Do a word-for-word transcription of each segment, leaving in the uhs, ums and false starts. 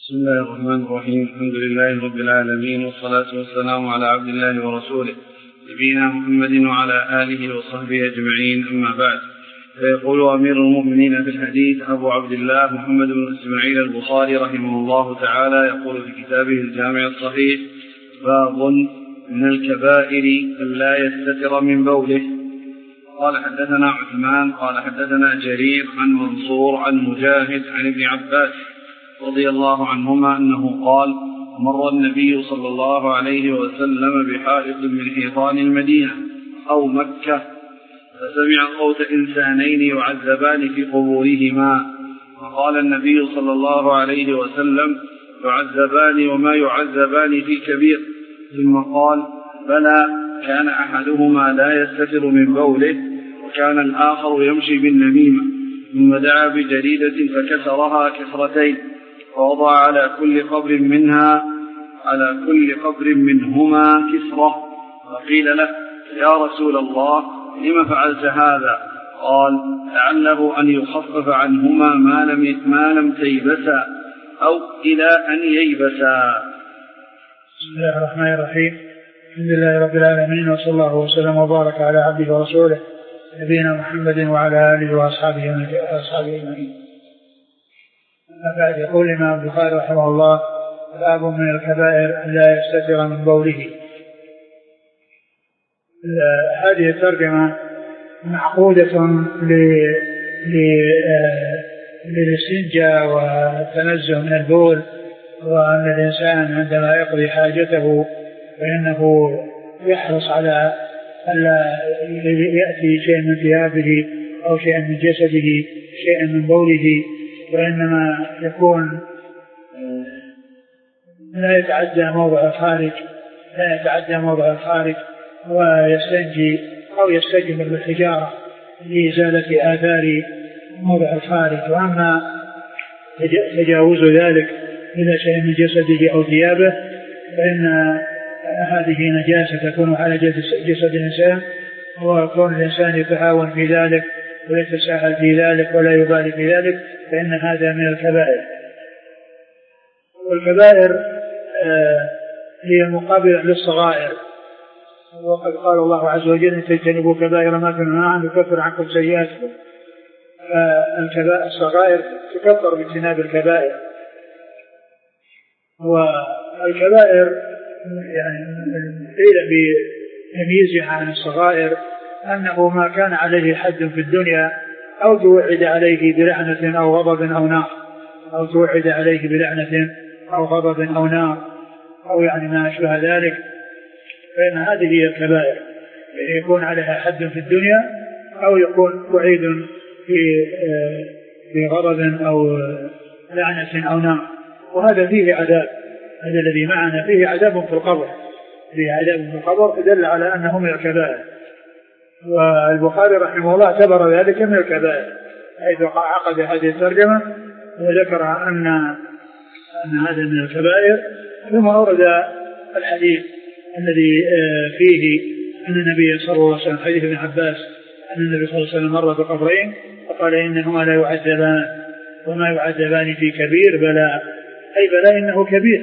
بسم الله الرحمن الرحيم. الحمد لله رب العالمين، والصلاة والسلام على عبد الله ورسوله نبينا محمد وعلى آله وصحبه أجمعين، أما بعد. فيقول أمير المؤمنين في الحديث أبو عبد الله محمد بن إسماعيل البخاري رحمه الله تعالى، يقول في كتابه الجامع الصحيح: باب من الكبائر ألا يستتر من بوله. قال حدثنا عثمان قال حدثنا جرير عن منصور عن مجاهد عن ابن عباس رضي الله عنهما أنه قال: مر النبي صلى الله عليه وسلم بحائط من حيطان المدينة أو مكة، فسمع صوت إنسانين يعذبان في قبورهما، فقال النبي صلى الله عليه وسلم: يعذبان وما يعذبان في كبير. ثم قال: بلى، كان أحدهما لا يستتر من بوله، وكان الآخر يمشي بالنميمة. ثم دعا بجريدة فكسرها كسرتين، ووضع على كل قبر منها على كل قبر منهما كسرة، فقيل له: يا رسول الله، لم فعلت هذا؟ قال: لعله أن يخفف عنهما ما لم ما لم تيبسا، أو إلى أن ييبسا. بسم الله الرحمن الرحيم. الحمد لله رب العالمين، وصلى الله وسلم وبارك على عبده ورسوله نبينا محمد وعلى آله وأصحابه أجمعين. أما بعد، يقول الإمام البخاري رحمه الله: باب من الكبائر أن لا يستتر من بوله. هذه الترجمة معقودة للاستنجاء والتنزه من البول، وأن الإنسان عندما يقضي حاجته فإنه يحرص على ألا يأتي شيء من ثيابه أو شيء من جسده شيء من بوله، وإنما يكون لا يتعدى موضع الخارج لا يتعدى موضع الخارج ويستنجي أو يستجمر بالحجارة لإزالة آثار موضع الخارج. وأما تجاوز ذلك إلى شيء من جسده أو ثيابه فإن هذه نجاسة تكون على جسد الإنسان، وكون الإنسان يتهاون في ذلك ويتساهل في ذلك ولا يبالي في ذلك، فإن هذا من الكبائر. والكبائر آه هي مقابلة للصغائر، وقد قال الله عز وجل: إن تجتنبوا كبائر ما تنهون عنه يكفر عنكم سيئاتكم. الصغائر تكفر باجتناب الكبائر. والكبائر يعني قيل بتمييزها عن الصغائر أنه ما كان عليه حد في الدنيا، أو توعد عليه بلعنة أو غضب أو نار أو توعد عليه بلعنة أو غضب أو نار أو يعني ما أشبه ذلك، فإن هذه هي الكبائر، يعني يكون عليها حد في الدنيا أو يكون وعيد في في غضب أو لعنة أو نار، وهذا فيه عذاب. هذا الذي معنا فيه عذاب في القبر فيه عذاب في القبر فدل على أنه من الكبائر. والبخاري رحمه الله اعتبر ذلك من الكبائر، حيث عقد هذه الترجمة وذكر أن أن هذا من الكبائر. ثم أورد الحديث الذي فيه أن النبي صلى الله عليه وسلم، حديث ابن عباس، أن النبي صلى الله عليه وسلم مر بقبرين فقال: إنهما لا يعذبان وما يعذبان في كبير، بلى، أي بلى إنه كبير.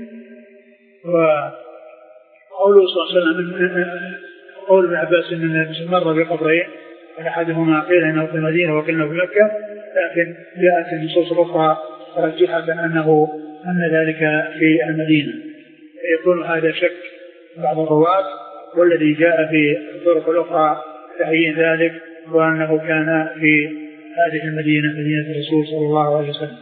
وقوله صلى الله عليه وسلم قول ابن عباس أن النبي مر بقبرين أحدهما قيل إنه في المدينة وقيل في مكة، لكن جاءت النصوص الأخرى رجحت أنه أن ذلك في المدينة، يكون هذا شك بعض الرواة، والذي جاء في الطرق الأخرى تعيين ذلك وأنه كان في هذه المدينة، مدينة الرسول صلى الله عليه وسلم.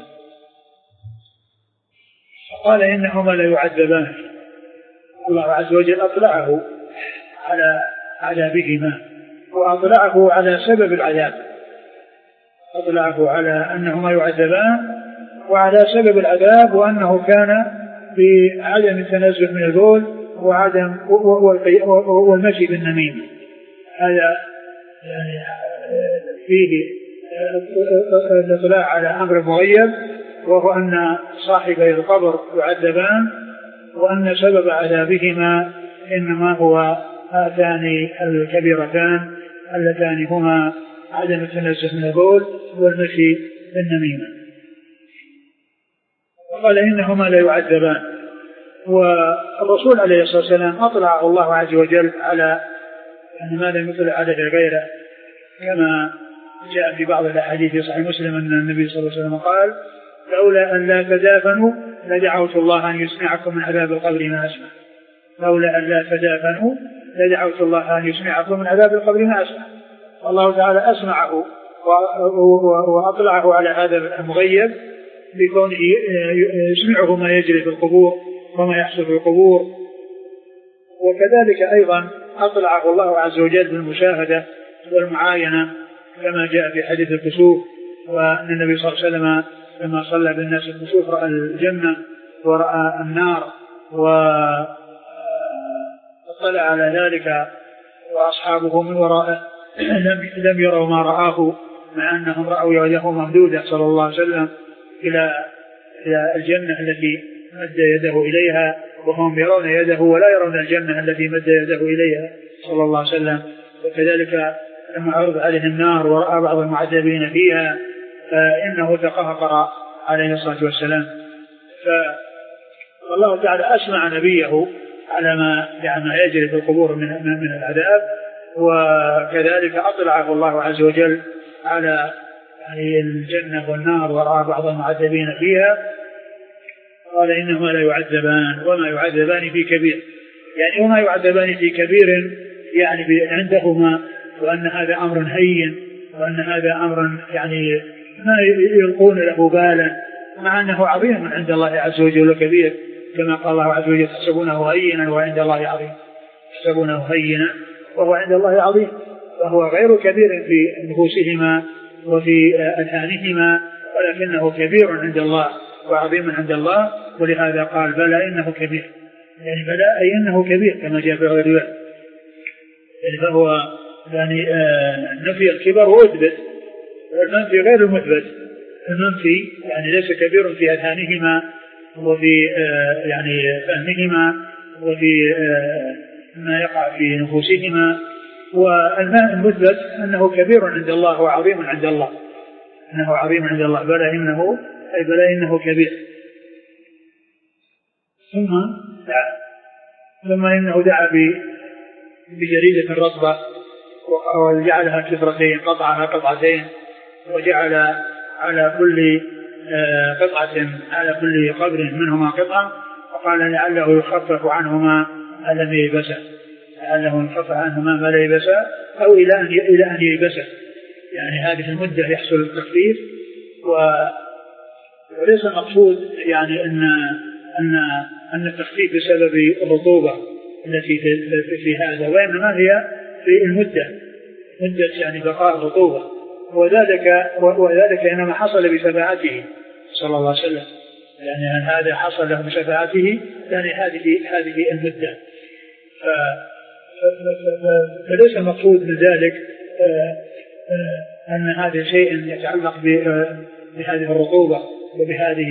فقال: إنهما لا يعذبان. الله عز وجل أطلعه على عذابهما، وأطلعه على سبب العذاب، أطلعه على أنهما يعذبان وعلى سبب العذاب، وأنه كان بعدم التنزه من البول وعدم والمشي بالنميمة. هذا يعني فيه الاطلاع على أمر مغيب، وهو أن صاحبي القبر يعذبان، وأن سبب عذابهما إنما هو هاتان الكبيرتان اللتان هما عدم التنزه من البول والمشي بالنميمة. قال إنهما لا يعذبان. والرسول عليه الصلاة والسلام أطلع الله عز وجل على أن ما لم يطلع عليه غيره، كما جاء في بعض الأحاديث في صحيح مسلم أن النبي صلى الله عليه وسلم قال: لولا أن لا تدافنوا لدعوت الله أن يسمعكم من عذاب القبر ما أسمع. لولا أن لا تدافنوا لدعوت الله أن يسمعكم من عذاب القبر ما أسمع. والله تعالى أسمعه وأطلعه على هذا المغيب بكونه يسمعه ما يجري في القبور وما يحصل في القبور. وكذلك أيضا أطلعه الله عز وجل بالمشاهدة والمعاينة، كما جاء في حديث الكسوف، وأن النبي صلى الله عليه وسلم لما صلى بالناس الكسوف رأى الجنة ورأى النار، واطلع على ذلك وأصحابه من وراءه لم يروا ما رآه، مع أنهم رأوا يده ممدودة صلى الله عليه وسلم إلى الجنة التي مد يده إليها، وهم يرون يده ولا يرون الجنة التي مد يده إليها صلى الله عليه وسلم. وكذلك لما عرض عليه النار ورأى بعض المعذبين فيها فإنه تقهقر عليه الصلاة والسلام. فالله تعالى أسمع نبيه على ما يعني ما يجري في القبور من من العذاب، وكذلك أطلعه الله عز وجل على يعني الجنة والنار ورأى بعض المعذبين فيها. قال إنهما لا يعذبان وما يعذبان في كبير، يعني وما يعذبان في كبير يعني عندهما، وأن هذا أمر هين، وأن هذا أمر يعني ما يلقون له بالا، مع أنه عظيم عند الله عز وجل وكبير، كما قال الله عز وجل: تحسبونه هينا وعند الله عظيم. تحسبونه هينا وهو عند الله عظيم، فهو غير كبير في نفوسهما وفي أذهانهما، ولكنه كبير عند الله وعظيم عند الله. ولهذا قال: بلى إنه كبير، يعني بلى أي إنه كبير، كما جاء في الرواية. يعني فهو يعني آه نفي الكبر وأثبت، والمنفي غير المثبت. المنفي يعني ليس كبير في أذهانهما وفي آه يعني فهمهما وفي آه ما يقع في نفوسهما، والمثبت أنه كبير عند الله وعظيم عند الله، أنه عظيم عند الله. بلى إنه أي بلى إنه كبير. ثم دعا ثم إنه دعا بجريدة رطبة وجعلها كسرتين، قطعها قطعتين، وجعل على كل قطعة على كل قبر منهما قطعة، وقال لعله يخفف عنهما ما لم ييبسا، لعله يخفف عنهما ما لم ييبسا، أو إلى أن إلى أن ييبسا، يعني هذه المدة يحصل التخفيف. وليس المقصود يعني أن أن أن التخفيف بسبب الرطوبة التي في هذا، وإنما هي في المدة، مدة يعني بقاء الرطوبة، وذلك وذلك إنما حصل بشفاعته صلى الله عليه وسلم، يعني هذا حصل له بشفاعته، يعني هذه هذه المدة. فليس المقصود من ذلك أن هذا شيء يتعلق بهذه الرطوبة وبهذه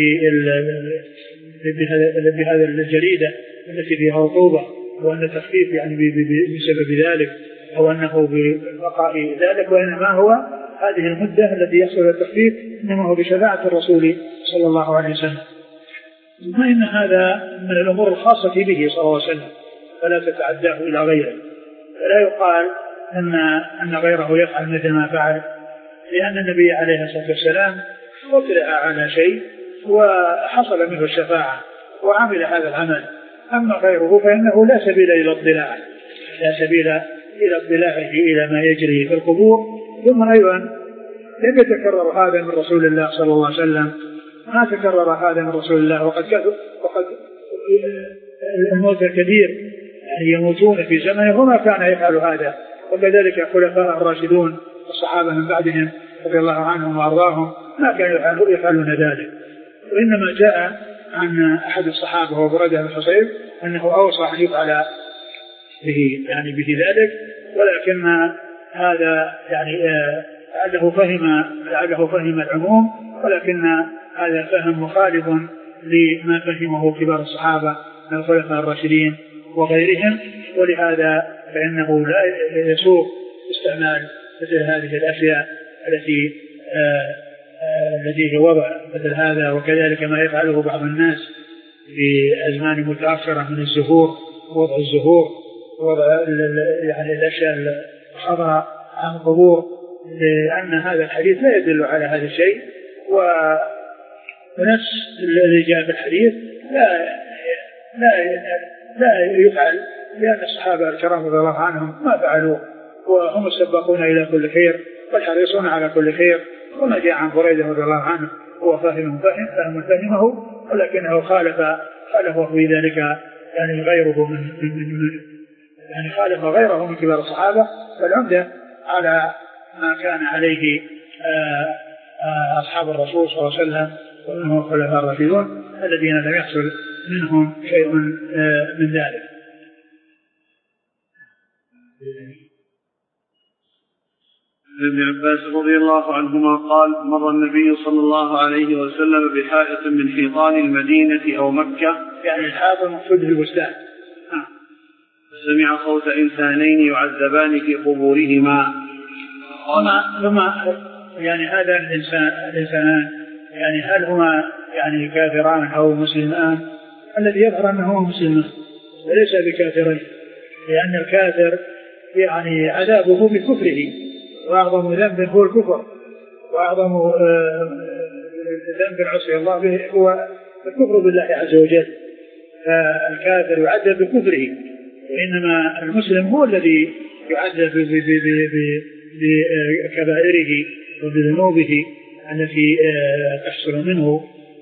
بهذه الجريدة التي فيها رطوبة، وأن التخفيف يعني بسبب ذلك، أو أنه ببقاء ذلك، وإنما هو هذه المدة التي يحصل التخفيف إنما هو بشفاعة الرسول صلى الله عليه وسلم. ثم إن هذا من الأمور الخاصة به صلى الله عليه وسلم، فلا تتعداه إلى غيره، فلا يقال أن أن غيره يفعل مثل ما فعل، لأن النبي عليه الصلاة والسلام اطلع على شيء وحصل منه الشفاعة وعمل هذا العمل. أما غيره فإنه لا سبيل إلى اطلاع لا سبيل إلى اطلاعه إلى ما يجري في القبور. ثم أيضا لم يتكرر هذا من رسول الله صلى الله عليه وسلم، ما تكرر هذا من رسول الله، وقد وقد الموت الكثير يعني يموتون في زمنه وما كان يفعل هذا. وكذلك الخلفاء الراشدون الصحابة من بعدهم رضي الله عنهم وأرضاهم ما كانوا يفعلون ذلك. وإنما جاء عن أحد الصحابة وهو بريدة بن حصيب أنه أوصى أن يفعل به يعني به ذلك، ولكن هذا يعني لعله فهم لعله فهم العموم، ولكن هذا فهم مخالف لما فهمه كبار الصحابة من الخلفاء الراشدين وغيرهم. ولهذا فإنه لا يسوق استعمال مثل هذه الأشياء التي الذي هو وضع مثل هذا، وكذلك ما يفعله بعض الناس في أزمان متأخرة من الزهور، وضع الزهور، وضع يعني الأشياء الخضراء عن القبور، لأن هذا الحديث لا يدل على هذا الشيء. ونفس الذي جاء في الحديث لا لا لا يفعل، لأن الصحابة الكرام رضي الله عنهم ما فعلوا، وهم السباقون إلى كل خير والحريصون على كل خير. وما جاء عن بريدة رضي الله عنه هو فاهم فهم فهم فهمه، ولكنه خالف خالفه في ذلك يعني غيره من, من, من يعني خالف غيره من كبار الصحابة. والعمدة على ما كان عليه آآ آآ أصحاب الرسول صلى الله عليه وسلم ومنهم الخلفاء الراشدون الذين لم يحصل منهم شيء من ذلك. ابن عباس رضي الله عنهما قال: مر النبي صلى الله عليه وسلم بحائط من حيطان المدينة أو مكة، يعني الحائط المقصود بالبستان، سمع صوت إنسانين يعذبان في قبورهما. هما يعني هذا الإنسان الإنسانان يعني هل هما يعني كافران أو مسلمان؟ الذي يظهر أنه مسلم وليس بكافرين، لأن الكافر يعني عذابه بكفره، وأعظم ذنب هو الكفر، وأعظم ذنب عصي الله به هو الكفر بالله عز وجل. فالكافر يعذب بكفره، وإنما المسلم هو الذي يعذب بكبائره وبذنوبه التي تحصل منه.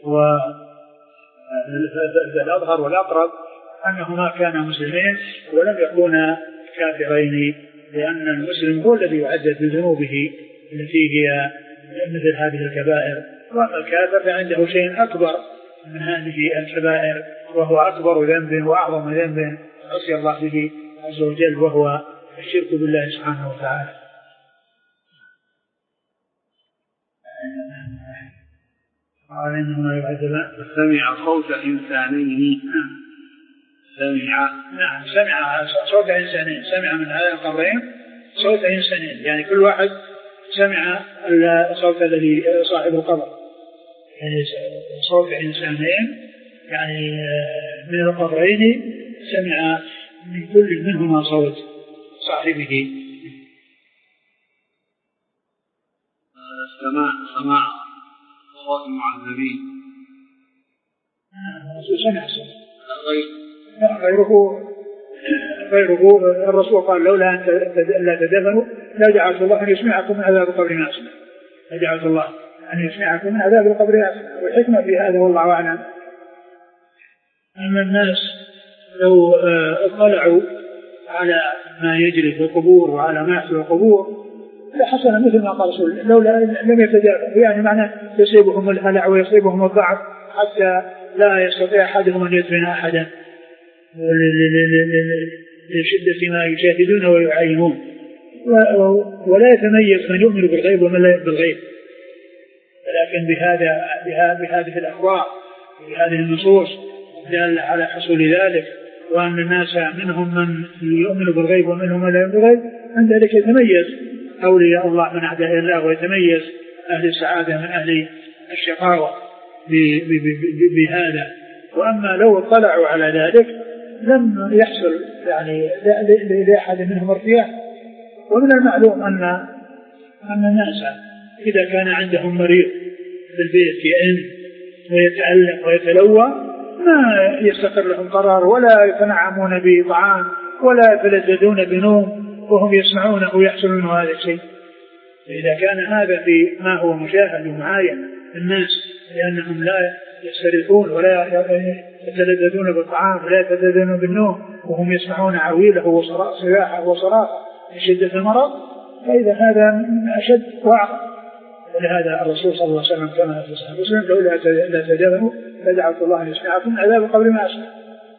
والأظهر والأقرب أنهما كانا مسلمين ولم يكونا كافرين، لأن المسلم هو الذي يعذب بذنوبه التي هي مثل هذه الكبائر، وأما الكافر فعنده شيء أكبر من هذه الكبائر، وهو أكبر ذنب وأعظم ذنب عصي الله به عز وجل، وهو الشرك بالله سبحانه وتعالى. قال إنهما يعذبان. سمع صوت إنسانين. سمع نعم سمع صوت إنسانين، سمع من هذا القبرين صوت إنسانين، يعني كل واحد سمع الصوت الذي صاحب القبر، يعني صوت إنسانين يعني من القبرين سمع من كل منهما صوت صاحبه. سماع سماع صوت المعذبين. سمع صوت غيره غيره الرسول قال: لولا أن لا تدفنوا لا جعلت الله أن يسمعكم من عذاب القبر ما أسمع، لا جعلت الله أن يسمعكم من عذاب القبر ما أسمع. والحكمة في هذا والله أعلم أن الناس لو اطلعوا على ما يجري في القبور وعلى ما يحصل في القبور لحصل مثل ما قال رسول الله: لولا لم يتدافعوا، يعني معنى يصيبهم الهلع ويصيبهم الضعف حتى لا يستطيع أحدهم أن يدفن أحدا لشدة ما يشاهدون ويعينون، ولا يتميز من يؤمن بالغيب ومن لا يؤمن بالغيب. لكن بهذا بهذه الأخبار بهذه النصوص دل على حصول ذلك، وأن الناس منهم من يؤمن بالغيب ومنهم من لا يؤمن بالغيب، عند ذلك يتميز أولياء الله من أعداء الله، ويتميز أهل السعادة من أهل الشقاوة بهذا. وأما لو اطلعوا على ذلك لم يحصل يعني لأحد منهم ارتياح. ومن المعلوم أن أن الناس إذا كان عندهم مريض في البيت يئن ويتألم ويتلوى ما يستقر لهم قرار، ولا يتنعمون بطعام ولا يتلذذون بنوم وهم يسمعونه ويحصل منه هذا الشيء. إذا كان هذا في ما هو مشاهد ومعاين الناس، لأنهم لا يستريحون ولا يتلذذون بالطعام ولا يتلذذون بالنوم وهم يسمعون عويله وصراحه وصراحه من شدة المرض، فإذا هذا أشد وعظ. ولهذا الرسول صلى الله عليه وسلم كما في صحيح مسلم: لولا لا تدفنوا لدعوت الله أن يسمعكم من عذاب القبر ما أسمع.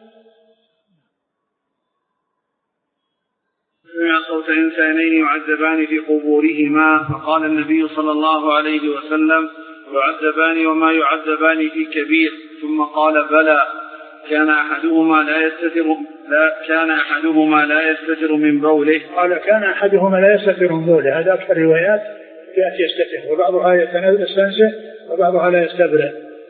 سمع صوت إنسانين يعذبان في قبورهما، فقال النبي صلى الله عليه وسلم: يعذبان وما يعذبان في كبير. ثم قال: بلى، كان أحدهما لا يستتر لا كان أحدهما لا يستتر من بوله. قال: كان أحدهما لا يستتر من بوله. هذا أكثر الروايات فئة يستتر، وبعضها يستنزه وبعضها لا يستبرئ،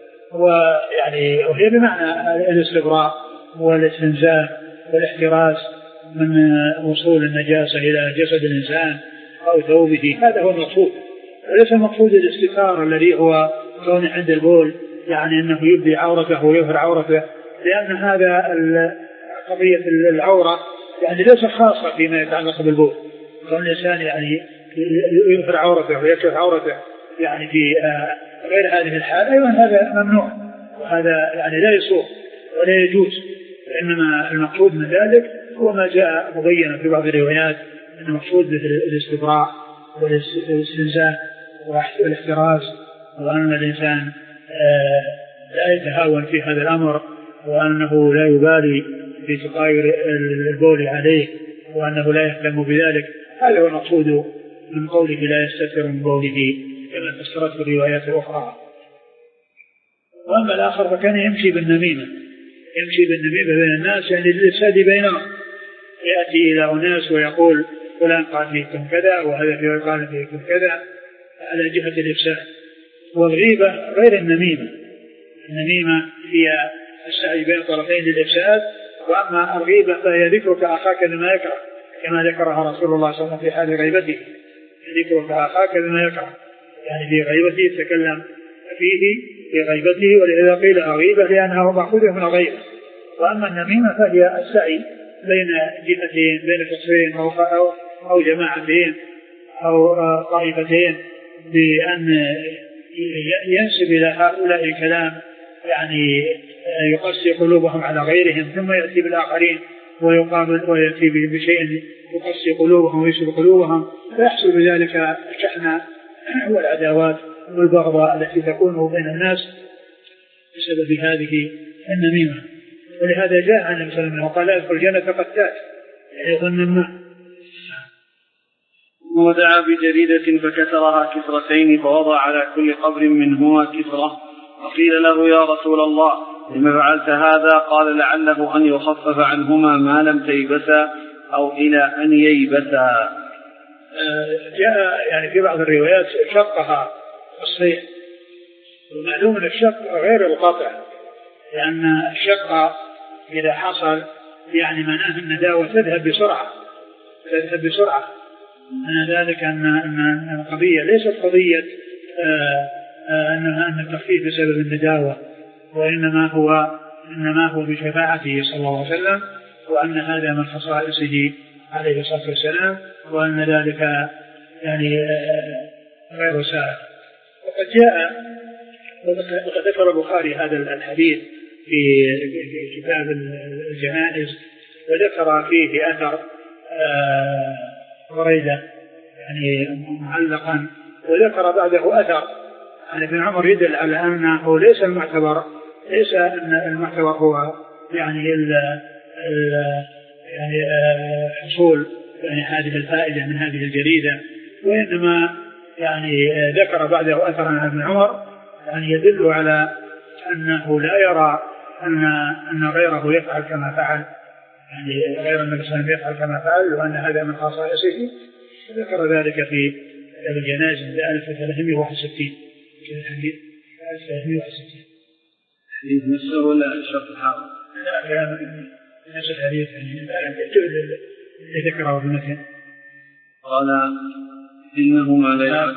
ويعني وهي بمعنى الاستبراء والاستنزاه والاحتراز من وصول النجاسة إلى جسد الإنسان أو ثوبه. هذا هو المقصود، وليس المقصود الاستتار الذي هو كون عند البول يعني أنه يبدي عورته ويظهر عورته، لأن هذا قضية العورة يعني ليس خاصة فيما يتعلق بالبول. كون الإنسان يعني يظهر عورته ويكشف عورته يعني في غير هذه الحالة، أيضا هذا ممنوع، وهذا يعني لا يصوغ ولا يجوز. إنما المقصود من ذلك هو ما جاء مبينا في بعض الروايات أن المقصود بالاستبراء والاستنزاه والاحتراز، وأن الإنسان لا يتهاون في هذا الأمر، وأنه لا يبالي في تطاير البول عليه، وأنه لا يهتم بذلك. هذا هو المقصود من قوله لا يستتر من بوله كما فسرته الروايات الأخرى. وأما الآخر فكان يمشي بالنميمة، يمشي بالنميمة بين الناس، يعني الإفساد بينهم، يأتي إلى أناس ويقول فلان قال فيكم كذا وهذا قال فيكم كذا، على جهة الإفساد. والغيبة غير النميمة، النميمة هي السعي بين طرفين للإفساد، وأما الغيبة فهي ذكرك أخاك بما يكره، كما ذكرها رسول الله صلى الله عليه وسلم في حال غيبته، ذكرك أخاك بما يكره، يعني في غيبته يتكلم فيه في غيبته، ولهذا قيل غيبة لأنها مأخوذة من الغيبة. وأما النميمة فهي السعي بين جهتين، بين شخصين أو, أو, أو جماعتين أو طائفتين، بأن ينسب إلى هؤلاء الكلام يعني يقسي قلوبهم على غيرهم، ثم يأتي بالآخرين ويقابل ويأتي بشيء يقسي قلوبهم ويسر قلوبهم، فيحصل بذلك الشحنة والعداوات والبغضاء التي تكون بين الناس بسبب هذه النميمة. ولهذا جاء عن النبي صلى الله عليه وسلم وقال لا يدخل الجنة قتات، يعني يظن النار. ودعا بجريدة فكسرها كسرتين فوضع على كل قبر منهما كسرة، وقيل له يا رسول الله لما فعلت هذا؟ قال لعله أن يخفف عنهما ما لم تيبسا أو إلى أن ييبسا. جاء يعني في بعض الروايات شقها الصيح، ومعلوم أن الشق غير القطع، لأن الشق إذا حصل يعني معناه النداوة تذهب بسرعة تذهب بسرعة أن ذلك أن القضية ليست قضية أنها أن التخفيف بسبب النداوة، وإنما هو إنما هو بشفاعته صلى الله عليه وسلم، وأن هذا من خصائصه عليه الصلاة والسلام، وأن ذلك يعني غير سائغ. وقد جاء وقد ذكر البخاري هذا الحديث في كتاب الجنائز، وذكر فيه أثر بريدة يعني معلقا، وذكر بعده أثر عن ابن عمر يدل على أنه ليس المعتبر ليس أن المعتبر هو يعني ال ال يعني حصول يعني هذه الفائدة من هذه الجريدة، وإنما يعني ذكر بعده أثر عن ابن عمر يعني يدل على أنه لا يرى أن أن غيره يفعل كما فعل، يعني غير النبي صلى الله عليه وسلم يفعل كما فعل، وأن هذا من خصائصه. ذكر ذلك في الجنائز ألف وثلاثمائة وواحد وستين الحديث ألف وثلاثمائة وواحد وستين حديث نفسه ولا شرط حاضر؟ لا نفس الحديث اللي ذكره ابن مثل. قال إنهما لا يفعل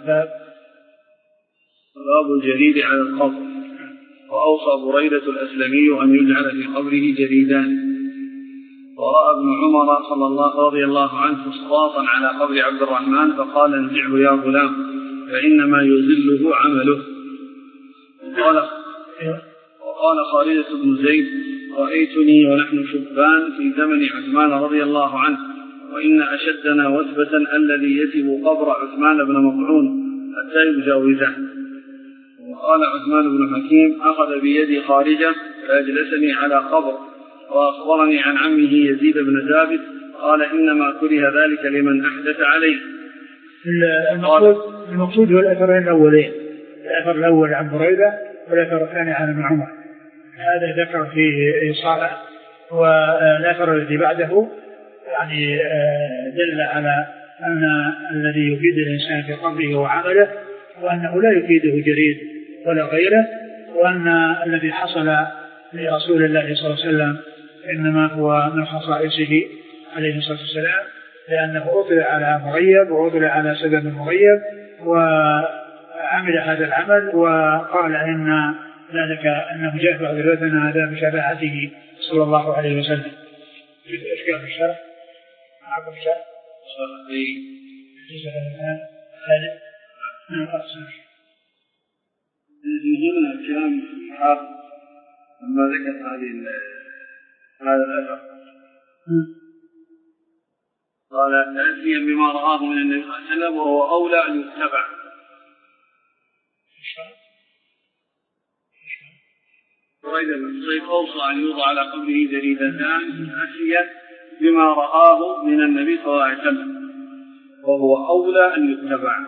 باب الجريد على القبر. وأوصى بريدة الأسلمي أن يجعل في قبره جريدان. ورأى ابن عمر صلى الله رضي الله عنه فسطاطا على قبر عبد الرحمن فقال انزعه يا غلام فإنما يزله عمله. وقال, وقال خالدة بن زيد رأيتني ونحن شبان في زمن عثمان رضي الله عنه، وإن أشدنا وثبة الذي يتب قبر عثمان بن مطعون حتى يجاوزه. وقال عثمان بن حكيم أخذ بيدي خارجة فأجلسني على قبر، وأخبرني عن عمه يزيد بن ثابت قال إنما كره ذلك لمن أحدث عليه. المقصود المقصود هو الأثرين الأولين، الأثر الأول عن بريدة والأثر الثاني عن ابن عمر، هذا ذكر فيه إيصاله. والأثر الذي بعده يعني دل على أن الذي يفيد الإنسان في قبره هو عمله، وأنه لا يفيده جريد ولا غيره، وأن الذي حصل لرسول الله صلى الله عليه وسلم إنما هو من خصائصه عليه الصلاة والسلام، لأنه أطلع على مغيب وأطلع على سبب مغيب وعمل هذا العمل، وقال إن ذلك أنه جاء بعد ذاتنا هذا بشفاعته صلى الله عليه وسلم. إشكال الشرع معكم الشرع صحيح هذا من الأقسام. هنا كلام الحافظ لما ذكر هذه هذا الأثر قال تأتيا بما رآه من النبي صلى الله عليه وسلم وهو أولى أن يتبع. بريدة بن حصيب أوصى أن يوضع على قبره جريدتان أتيا بما رآه من النبي صلى الله عليه وسلم وهو أولى أن يتبع.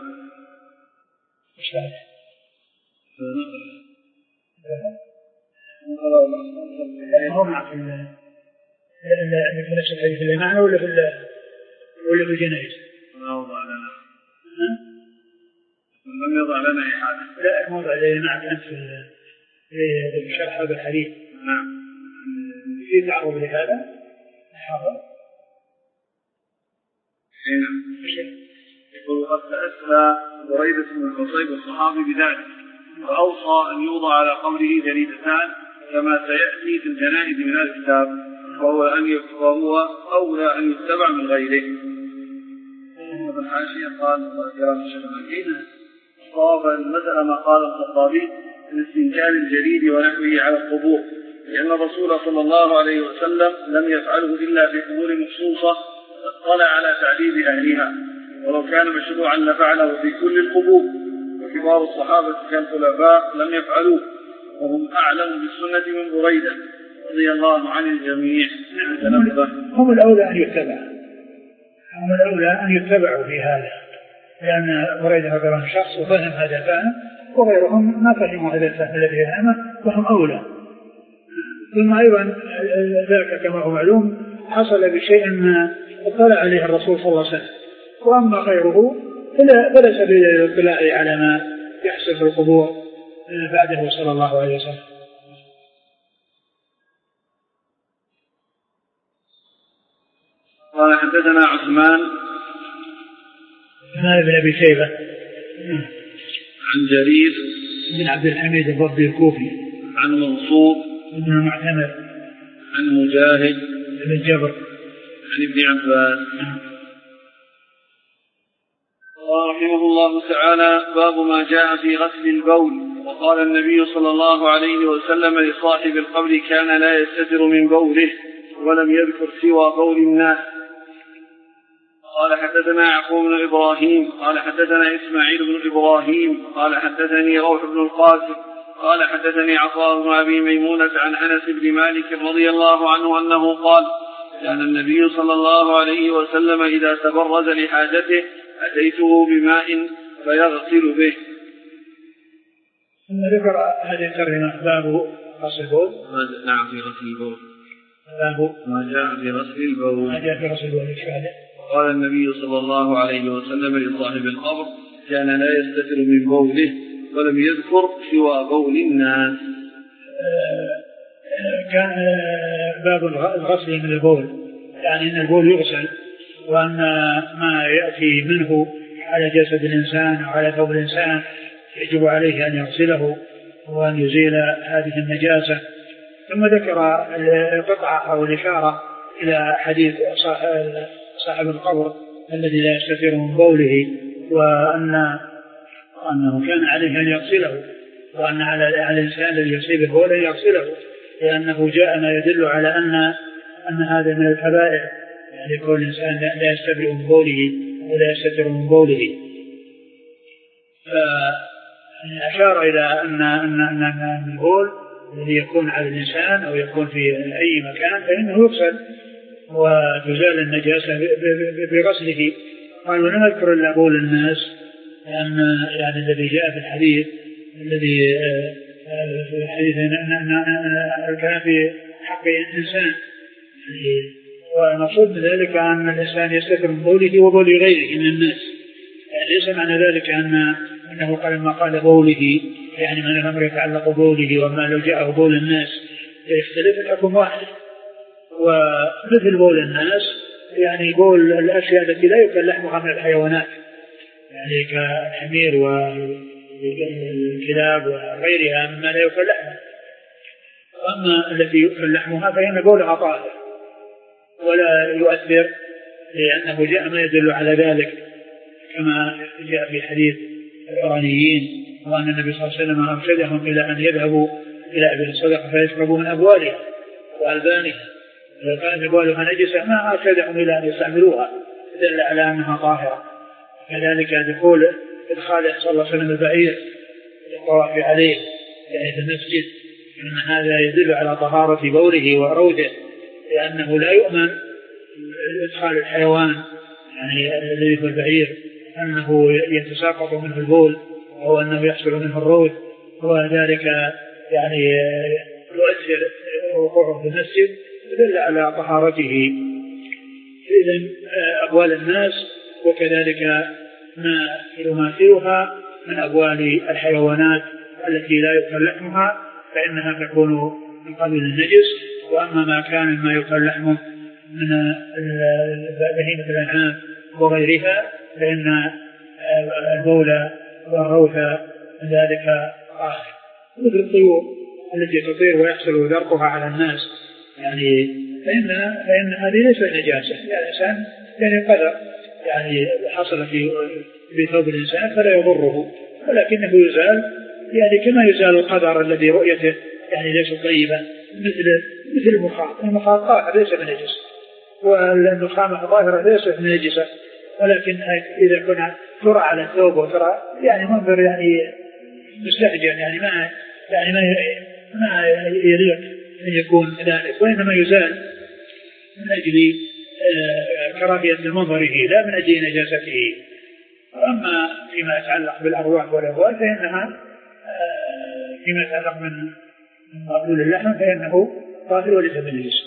هو مع في نفس الحديث اللي معنا ولا في ولا في الجنائز؟ لا وضع لنا. لم يضع لنا أي حاجة. لا الموضع اللي معك أنت في شرح هذا الحديث. نعم. في تعرض لهذا حاضر. هنا. يقول قد تأسى بريدة بن حصيب الصحابي بذلك وأوصى أن يوضع على قبره جريدتان كما سيأتي في الجنائز من الكتاب وهو أن وهو أولى أن يتبع من غيره. ابن الحاشية قال كلام الشيخ المكين صاب المسألة ما قال الخطابي من استنكار الجريد ونحوه على القبور، لأن الرسول صلى الله عليه وسلم لم يفعله إلا في قبور مخصوصة اطلع على تعذيب أهلها، ولو كان مشروعا لفعله في كل القبور، وكبار الصحابة كالخلفاء لم يفعلوه وهم أعلم بالسنة من بريدة رضي الله عن الجميع. هم الأولى أن يتبع هم الأولى أن يتبعوا في هذا، لأن بريدة رضي الله عنه شخص وفهم هذا الفهم وغيرهم ما فهموا هذا الفهم الذي فهمه وهم أولى. ثم أيضا ذلك كما هو معلوم حصل بشيء ما اطلع عليه الرسول صلى الله عليه وسلم، وأما غيره فلا, فلا سبيل للاطلاع على ما يحصل في القبور بعده صلى الله عليه وسلم. قال حدثنا عثمان عثمان بن أبي شيبة عن جرير بن عبد الحميد الضبي الكوفي عن منصور بن المعتمر عن مجاهد بن جبر عن ابن عباس قال رحمه الله تعالى باب ما جاء في غسل البول. وقال النبي صلى الله عليه وسلم لصاحب القبر كان لا يستتر من بوله ولم يذكر سوى بول الناس. قال حدثنا يعقوب بن إبراهيم قال حدثنا إسماعيل بن إبراهيم قال حدثني روح بن القاسم قال حدثني عطاء بن أبي ميمونة عن أنس بن مالك رضي الله عنه أنه قال كان النبي صلى الله عليه وسلم إذا تبرز لحاجته أتيته بماء فيغسل به. ثم ذكر هذه الترجمة باب غسل البول. نعم في غسل البول. باب ما جاء في غسل البول. ما جاء في غسل البول. قال النبي صلى الله عليه وسلم لصاحب القبر كان لا يستتر من بوله ولم يذكر سوى بول الناس. كان باب الغسل من البول، يعني أن البول يغسل، وأن ما يأتي منه على جسد الإنسان أو على ثوب الإنسان يجب عليه أن يغسله وأن يزيل هذه النجاسة. ثم ذكر القطعة أو الإشارة إلى حديث صاحب القبر الذي لا يستتر من بوله، وأن أنه كان عليه أن يغسله، وأن على الإنسان الذي يصيبه بولا يغسله، لأنه جاء ما يدل على أن أن هذا من الكبائر، يعني يكون الإنسان لا يستبرئ من بوله ولا يستتر من بوله. فأشار إلى أن أن أن البول الذي يكون على الإنسان أو يكون في أي مكان فإنه يغسل وتزال النجاسة بغسله. قال ولم أذكر إلا بول الناس، لأن يعني الذي جاء في الحديث الذي في الحديث كان في حق الإنسان والمقصود من ذلك أن الإنسان يستتر من بوله وبول غيره من الناس، يعني ليس معنى ذلك أن أنه قال ما قال بوله يعني من الأمر يتعلق بوله، وما لو جاءه بول الناس يختلف الحكم واحد. ومثل بول الناس يعني بول الأشياء التي لا يؤكل لحمها من الحيوانات، يعني كالحمير والكلاب وغيرها مما لا يؤكل لحمها. وأما التي يؤكل لحمها فإن بولها طاهر ولا يؤثر، لأنه جاء ما يدل على ذلك كما جاء في حديث العرانيين، وأن النبي صلى الله عليه وسلم أرشدهم إلى أن يذهبوا إلى أبي الصدقة فيشربوا من أبوالها وألبانها، لو كانت أبوالها نجسة ما أرشدهم إلى أن يستعملوها، دل على أنها طاهرة. كذلك دخول إدخال صلى الله عليه وسلم البعير الطواف عليه يعني في المسجد، إن هذا يدل على طهارة بوله وروده، لأنه لا يؤمن إدخال الحيوان يعني الذي في البعير أنه يتساقط منه البول أو أنه يحصل منه الروث، وذلك يعني يؤثر وقوعه في المسجد، يدل على طهارته. إذن أبوال الناس وكذلك ما يماثلها من أبوال الحيوانات التي لا يؤكل لحمها فإنها تكون من قبيل النجس. وأما ما كان ما يؤكل لحمه من بهيمة الأنعام وغيرها فإن البول والروث ذلك طاهر، مثل الطيور التي تطير ويحصل ذرقها على الناس يعني فإن فإن هذه ليست نجاسة، يعني الإنسان يعني قدر يعني حصل في بثوب الإنسان فلا يضره، ولكنه يزال يعني كما يزال القدر الذي رؤيته يعني ليس طيبا، مثل مثل المخاط، المخاط طاهر ليس بنجس، والنخامة طاهرة ليست بنجسة، ولكن إذا كنا ترى على الثوب وترى يعني منظر يعني مستهجن يعني ما يعني ما ما يليق أن يكون ذلك، وإنما يزال من أجل كراهية منظره لا من أجل نجاسته. وأما فيما يتعلق بالأرواح والأبوال فإنها فيما يتعلق من مأكول اللحم فإنه طاهر وليس بنجس.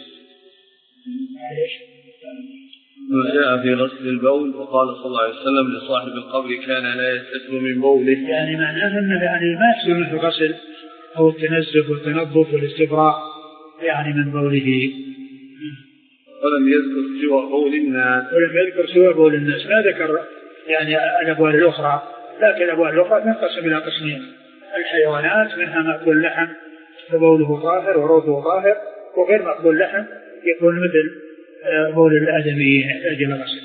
وجاء في غسل البول وقال صلى الله عليه وسلم لصاحب القبر كان لا يستتر من بوله، يعني معناه أنه يعني ما يحصل منه الغسل أو التنزه والتنظف والاستبراء يعني من بوله. ولم يذكر سوى بول الناس ولم يذكر سوى بول الناس، ما ذكر يعني الأبوال الأخرى، لكن الأبوال الأخرى تنقسم إلى قسمين: الحيوانات منها مأكول لحم فبوله طاهر وروثه طاهر، وغير مأكول لحم يكون مثل بول الآدمي يحتاج إلى غسل.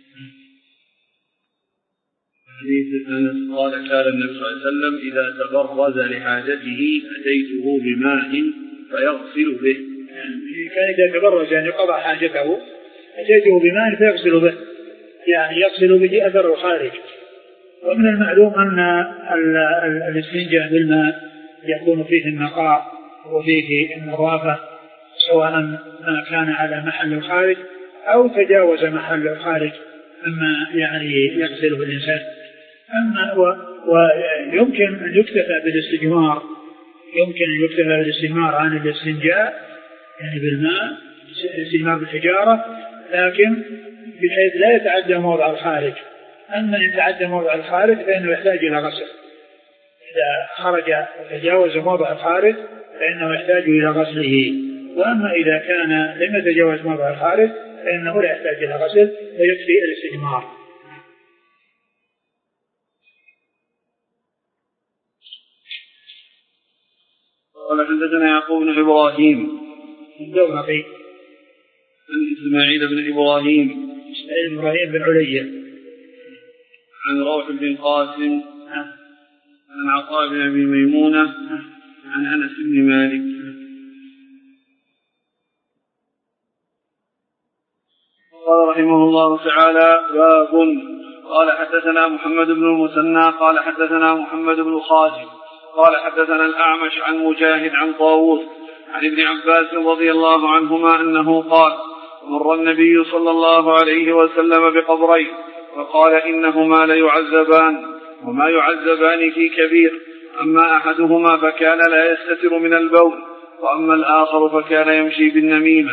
حديث أنس قال كان النبي صلى الله عليه وسلم إذا تبرز لحاجته أتيته بماء فيغسل به، يعني كان إذا تبرز يعني قضى حاجته أتيته بماء فيغسل به، يعني يغسل به أثر الخارج. ومن المعلوم أن الاستنجاء بالماء يكون فيه النقاء وفيه النظافة، سواء ما كان على محل الخارج أو تجاوز محل الخارج مما يعني يغسله الإنسان. أما ويمكن أن يكتفى بالاستجمار، يمكن أن يكتفى بالاستجمار عن الاستنجاء يعني بالماء، الاستجمار بالحجارة، لكن بحيث لا يتعدى موضع الخارج. أما إن تعدى موضع الخارج فإنه يحتاج إلى غسل، إذا خرج وتجاوز موضع الخارج فإنه يحتاج إلى غسله. وأما إذا كان لم يتجاوز موضع الخارج فإنه لا يحتاج إلى غسل ويكفي الاستجمار. قال حدثنا يعقوب بن إبراهيم الدورقي عن إسماعيل بن إبراهيم إسماعيل بن إبراهيم بن علية عن روح بن قاسم عن عطاء بن أبي ميمونة عن أنس بن مالك. قال رحمه الله تعالى: باب. قال حدثنا محمد بن المثنى قال حدثنا محمد بن خالد قال حدثنا الأعمش عن مجاهد عن طاووس عن ابن عباس رضي الله عنهما أنه قال: مر النبي صلى الله عليه وسلم بقبرين فقال: إنهما ليعذبان وما يعذبان في كبير، أما أحدهما فكان لا يستتر من البول، وأما الآخر فكان يمشي بالنميمة،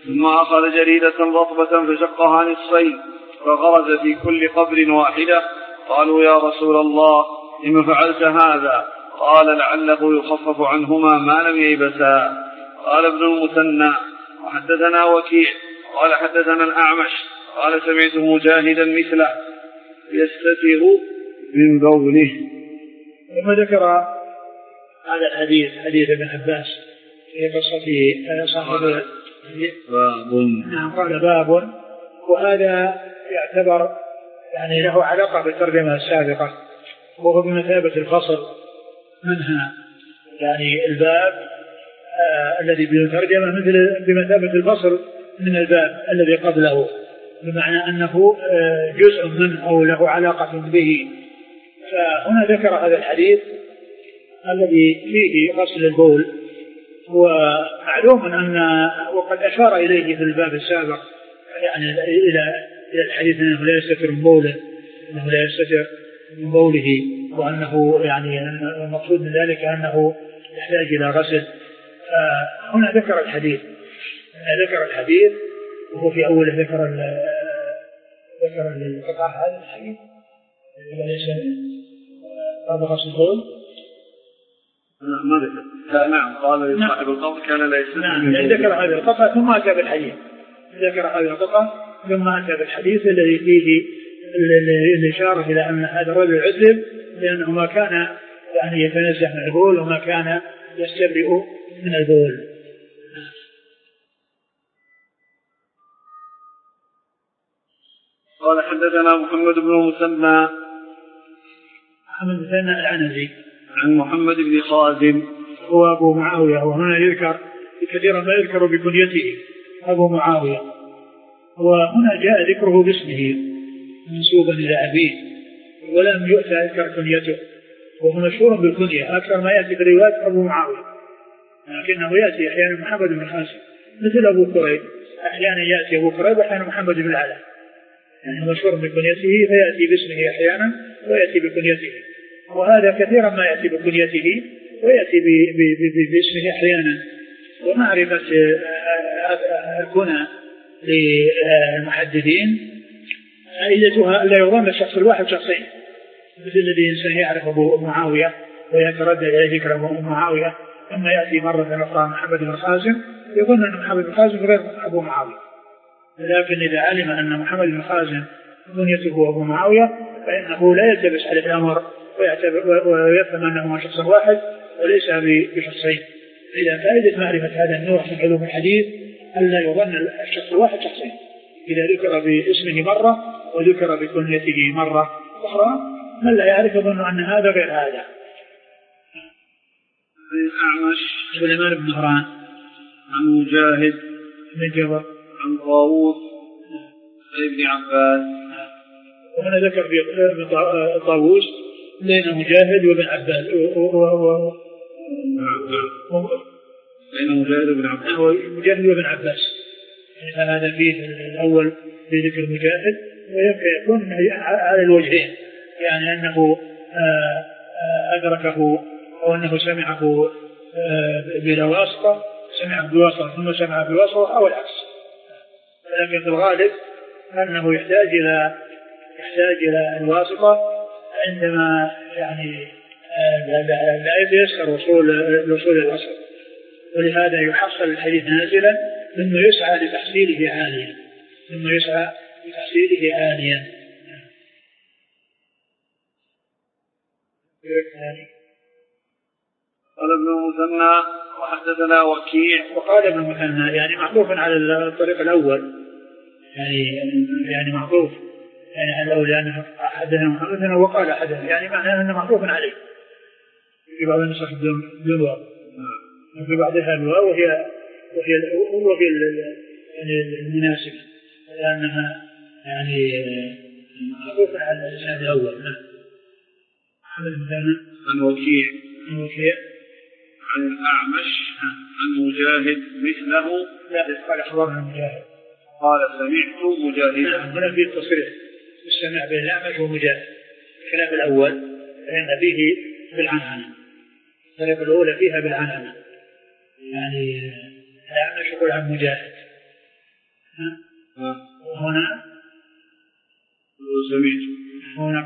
ثم أخذ جريدة رطبة فشقها نصفين فغرز في كل قبر واحدة. قالوا يا رسول الله لم فعلت هذا؟ قال لعله يخفف عنهما ما لم ييبسا. قال ابن المثنى وحدثنا وكيع قال حدثنا الأعمش قال سمعت مجاهدا مثله يستتر من بوله. ثم ذكر هذا الحديث حديث ابن عباس في قصته صاحب باب. نعم قال باب، وهذا يعتبر يعني له علاقة بالترجمة السابقة، وهو بمثابة الفصل منها، يعني الباب آه الذي بالترجمة مثل بمثابة الفصل من الباب الذي قبله، بمعنى أنه آه جزء منه أو له علاقة به. فهنا ذكر هذا الحديث الذي فيه غسل البول، ومعلوم أن وقد أشار إليه في الباب السابق يعني إلى إلى الحديث أنه لا يستتر من بوله، أنه لا يستتر من بوله، وأنه يعني المقصود من ذلك أنه يحتاج إلى غسل. فهنا ذكر الحديث ذكر الحديث وهو في أوله ذكر ذكر القطعة هذا الحديث وليس بعد غسل البول. ما ذكر. نعم قال صاحب القبر كان لا يستتر. نعم ذكر هذه القطعة ثم أتى بالحديث ذكر هذه القطعة ثم أتى بالحديث الذي فيه الإشارة إلى أن هذا الرجل عذب لأنه ما كان يعني يتنزه من البول وما كان يستبرئ من البول. قال حدثنا محمد بن المثنى محمد بن المثنى العنزي عن محمد بن خازم هو أبو معاوية، وهنا يذكر كثيرا ما يذكر بكنيته أبو معاوية، وهنا جاء ذكره باسمه منسوبا إلى أبيه ولم يؤتى يذكر كنيته، وهو مشهور بالكنية أكثر ما يأتي في الروايات أبو معاوية، لكنه يأتي أحيانا محمد بن خازم مثل أبو كريب، أحيانا يأتي أبو كريب أحيانا محمد بن العلاء، يعني مشهور بكنيته فيأتي باسمه أحيانا ويأتي بكنيته، وهذا كثيرا ما يأتي بكنيته ويأتي باسمه أحيانا. ومعرفة الكنى للمحدثين فائدتها لا يظن الشخص الواحد شخصين، مثل الذي إنسان يعرف أبو معاوية ويتردد إلى ذكر أبو معاوية ثم يأتي مرة أخرى محمد بن خازم يظن أن محمد بن خازم غير أبو معاوية، لكن إذا علم أن محمد بن خازم كنيته أبو معاوية فإنه لا يلتبس على الأمر ويفهم أنه شخص واحد وليس بشخصين. إذا فائدة معرفة هذا النوع من علوم الحديث ألا يظن الشخص الواحد شخصين، إذا ذكر باسمه مرة وذكر بكنيته مرة أخرى من لا يعرف يظن أن هذا غير هذا. الأعمش سليمان بن مهران عن مجاهد بن جبر عن طاووس ابن عباس. وهنا ذكر في طاووس بين مجاهد وابن عباس بين مجاهد وابن عباس مجاهد وابن عباس، يعني هذا فيه الأول في ذكر مجاهد ويكون على الوجهين، يعني أنه أدركه أو أنه سمعه بلا واسطة سمعه بواسطة ثم سمعه بواسطة أو العكس، لكن في الغالب أنه يحتاج إلى يحتاج إلى الواسطة عندما يعني لا يتيسر وصول الوصول الأصل، ولهذا يحصل الحديث نازلا ثم يسعى لتحصيله عاليا ثم يسعى لتحصيله عاليا. قال ابن المثنى وحدثنا وكيع. وقال ابن المثنى يعني معطوف على الطريق الأول، يعني يعني معطوف يعني على الأول لأنه حدثنا محمد وقال حدثنا، يعني معناه أنه معطوف عليه في بعض النسخ بدون واو وفي بعضها الواو وهي وهي وهي يعني المناسبة لأنها يعني معطوف على الإسناد الأول. محمد بن عن وكيع عن وكيع عن الأعمش عن مجاهد مثله. لا قال أخبرنا مجاهد قال سمعت مجاهدا. هنا في التصريح السمع بين الأعمش ومجاهد، الكلام الأول فإن فيه بالعنعنة، الطريقة الأولى فيها بالعنعنة، يعني الأعمش يقول عن مجاهد هنا سمعت هنا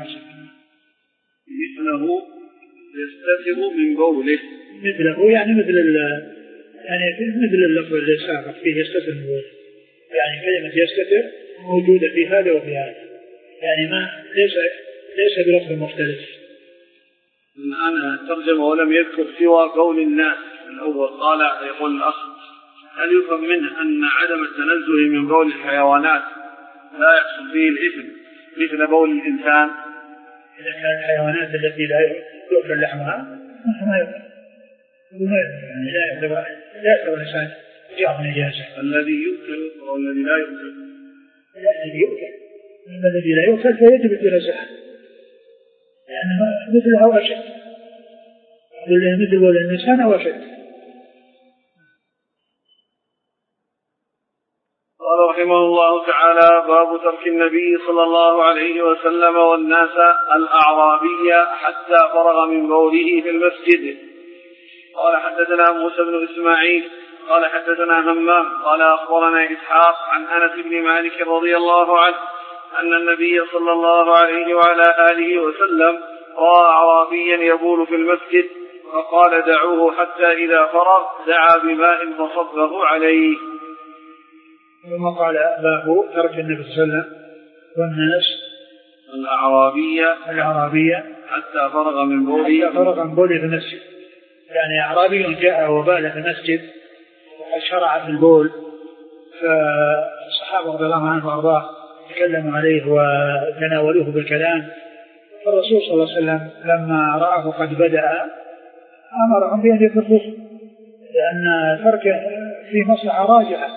مثله يستتر من بوله. مثله يعني مثل يعني مثل اللفظ اللي سابق فيه يستتر من بوله، يعني كلمة يستتر موجودة في هذا وفي هذا، يعني ما ليس ليس بلفظ مختلف. الآن ترجم ولم يذكر سوى قول الناس الأول. قال يقول الأخ: هل يفهم منه أن عدم التنزه من بول الحيوانات لا يحصل فيه الإثم مثل بول الإنسان؟ إذا كانت الحيوانات التي لا يؤكل لحمها ما يؤكل، يعني لا يعتبر لا يعتبر الإنسان جاء نجاسة. الذي يؤكل أو الذي لا يؤكل؟ لا، الذي يؤكل. الذي لا يؤكل فيجب التنزه، لأنه مثله أو أشد، مثل بول الإنسان أو أشد. قال رحمه الله تعالى: باب ترك النبي صلى الله عليه وسلم والناس الأعرابية حتى فرغ من بوله في المسجد. قال حدثنا موسى بن إسماعيل قال حدثنا همام قال أخبرنا إسحاق عن أنس بن مالك رضي الله عنه أن النبي صلى الله عليه وعلى آله وسلم رأى أعرابيا يبول في المسجد فقال: دعوه حتى إذا فرغ دعا بماء فصبه عليه. ثم قال باب ترك النبي صلى الله عليه وسلم والناس الأعرابية الأعرابية حتى فرغ من بوله حتى فرغ من بوله في المسجد. يعني أعرابي جاء وبال في المسجد وقد شرع في البول، فالصحابة رضي الله عنهم وأرضاه تكلموا عليه وتناولوه بالكلام، فالرسول صلى الله عليه وسلم لما رآه قد بدأ أمرهم بأن يتركوه، لأن تركه في مصلحة راجعة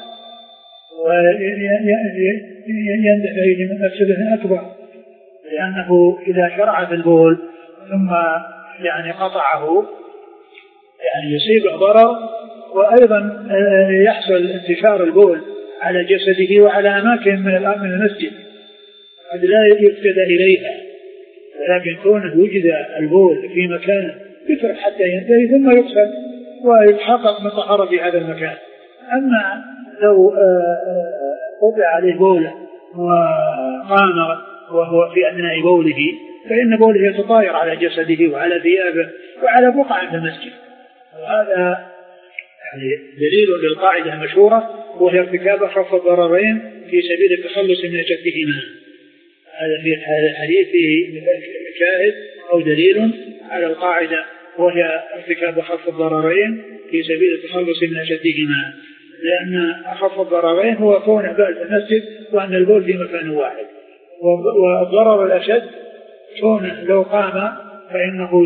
ويندفع إلى مفسدة أكبر، لأنه إذا شرع في البول ثم يعني قطعه يعني يصيبه ضرر، وأيضا يحصل انتشار البول على جسده وعلى أماكن من المسجد قد لا يفتدى إليها، ولكن كونه وجد البول في مكان يترك حتى ينتهي ثم يغسل ويتحقق من طهارة هذا المكان. أما لو قطع عليه بوله وقام وهو في أثناء بوله فإن بوله يتطاير على جسده وعلى ثيابه وعلى بقعة المسجد، وهذا يعني دليل للقاعدة المشهورة وهي ارتكاب أخف الضررين في سبيل التخلص من أشدهما. هذا في الحديث فيه شاهد أو دليل على القاعدة وهي ارتكاب أخف الضررين في سبيل التخلص من أشدهما، لأن أخف الضررين هو كون بال في المسجد وأن البول في مكان واحد، والضرر الأشد كون لو قام فإنه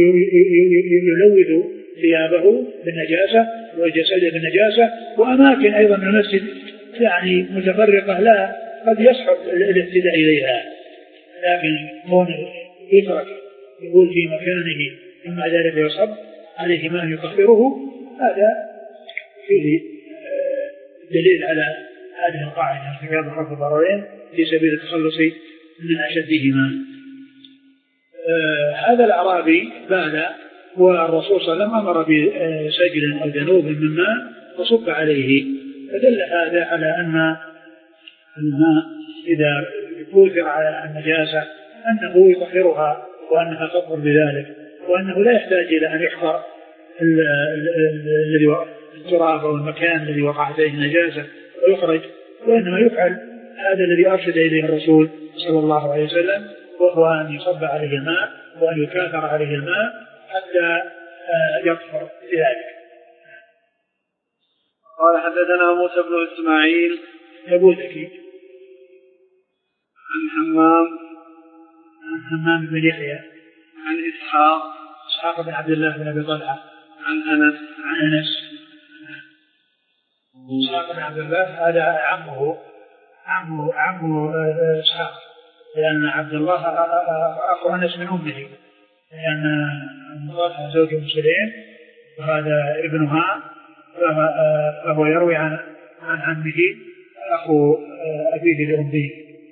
يلوث ثيابه بالنجاسة وجسده بالنجاسة، وأماكن أيضا من المسجد يعني متفرقة لا قد يصعب الاهتداء إليها، لكن كون يترك يقول في مكانه ثم ذلك يصب عليه ما يطهره، هذا فيه دليل على هذه القاعدة ارتكاب أخف الضررين في سبيل التخلص من أشدهما. آه هذا الأعرابي بال والرسول صلى الله عليه وسلم أمر بسجل أو ذنوب من ماء فصب عليه، فدل هذا على أن الماء إذا كثر على النجاسة أنه يطهرها وأنها تطهر بذلك، وأنه لا يحتاج إلى أن يحفر التراب أو المكان الذي وقعت فيه النجاسة ويخرج، وإنما يفعل هذا الذي أرشد إليه الرسول صلى الله عليه وسلم، وهو أن يصب عليه الماء وأن يكاثر عليه الماء حتى يطهر بذلك. قال حدثنا موسى بن إسماعيل يبوذكي عن حمام عن حمام بن يحيى عن إسحاق إسحاق بن عبد الله بن أبي طلحة عن أنس عن أنس إسحاق بن عبد الله هذا عمه عمه عمه إسحاق، لأن عبد الله أخو أنس من أمه، لأن طلحة زوج أم سليم وهذا ابنها، فهو يروي عن عن عمه أخو أبيه لأمه.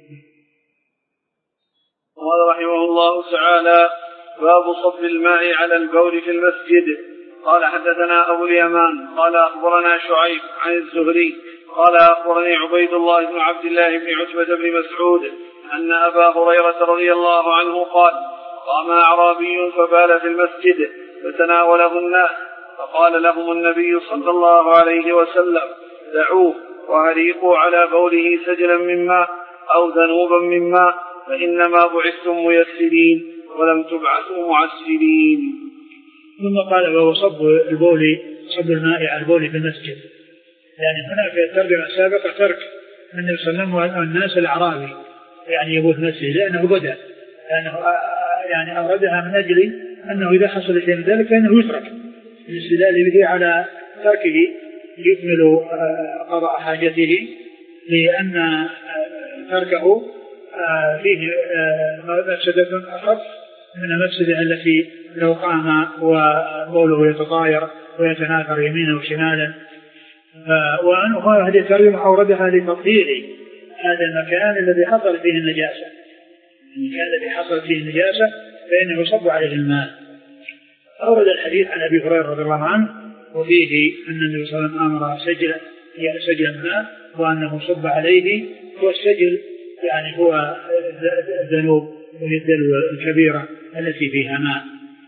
قال رحمه الله تعالى: باب صب الماء على البول في المسجد. قال حدثنا أبو اليمان قال أخبرنا شعيب عن الزهري قال أخبرني عبيد الله بن عبد الله بن عتبة بن مسعود أن أبا هريرة رضي الله عنه قال قام أعرابي فبال في المسجد فتناوله الناس فقال لهم النبي صلى الله عليه وسلم دعوه وهريقوا على بوله سجلا من ماء أو ذنوبا من ماء فإنما بعثتم ميسرين ولم تبعثوا معسرين. ثم قال وهو صب البول صب الماء على البول في المسجد. يعني هناك الترجمة السابقة ترك النبي صلى الله عليه وسلم والناس الأعرابي يعني يبول المسجد لأنه بدأ لأنه يعني أوردها من أجل أنه إذا حصل شيء من ذلك فإنه يترك الاستدلال به على تركه يكمل قضاء حاجته لأن تركه فيه مفسدة أخف من المفسدة التي لو قام وبوله يتطاير ويتناثر يمينا وشمالا. وأنه هذه الترجمة أوردها لتطهير هذا المكان الذي حصل فيه النجاسة. المكان الذي حصل فيه النجاسة فإنه يصب عليه الماء. أورد الحديث عن أبي هريرة رضي الله عنه وفيه أن النبي صلى الله عليه وسلم أمر سجلا يعني سجل الماء وأنه صب عليه. والسجل يعني هو الذنوب وهي الدلو الكبيرة التي فيها ماء.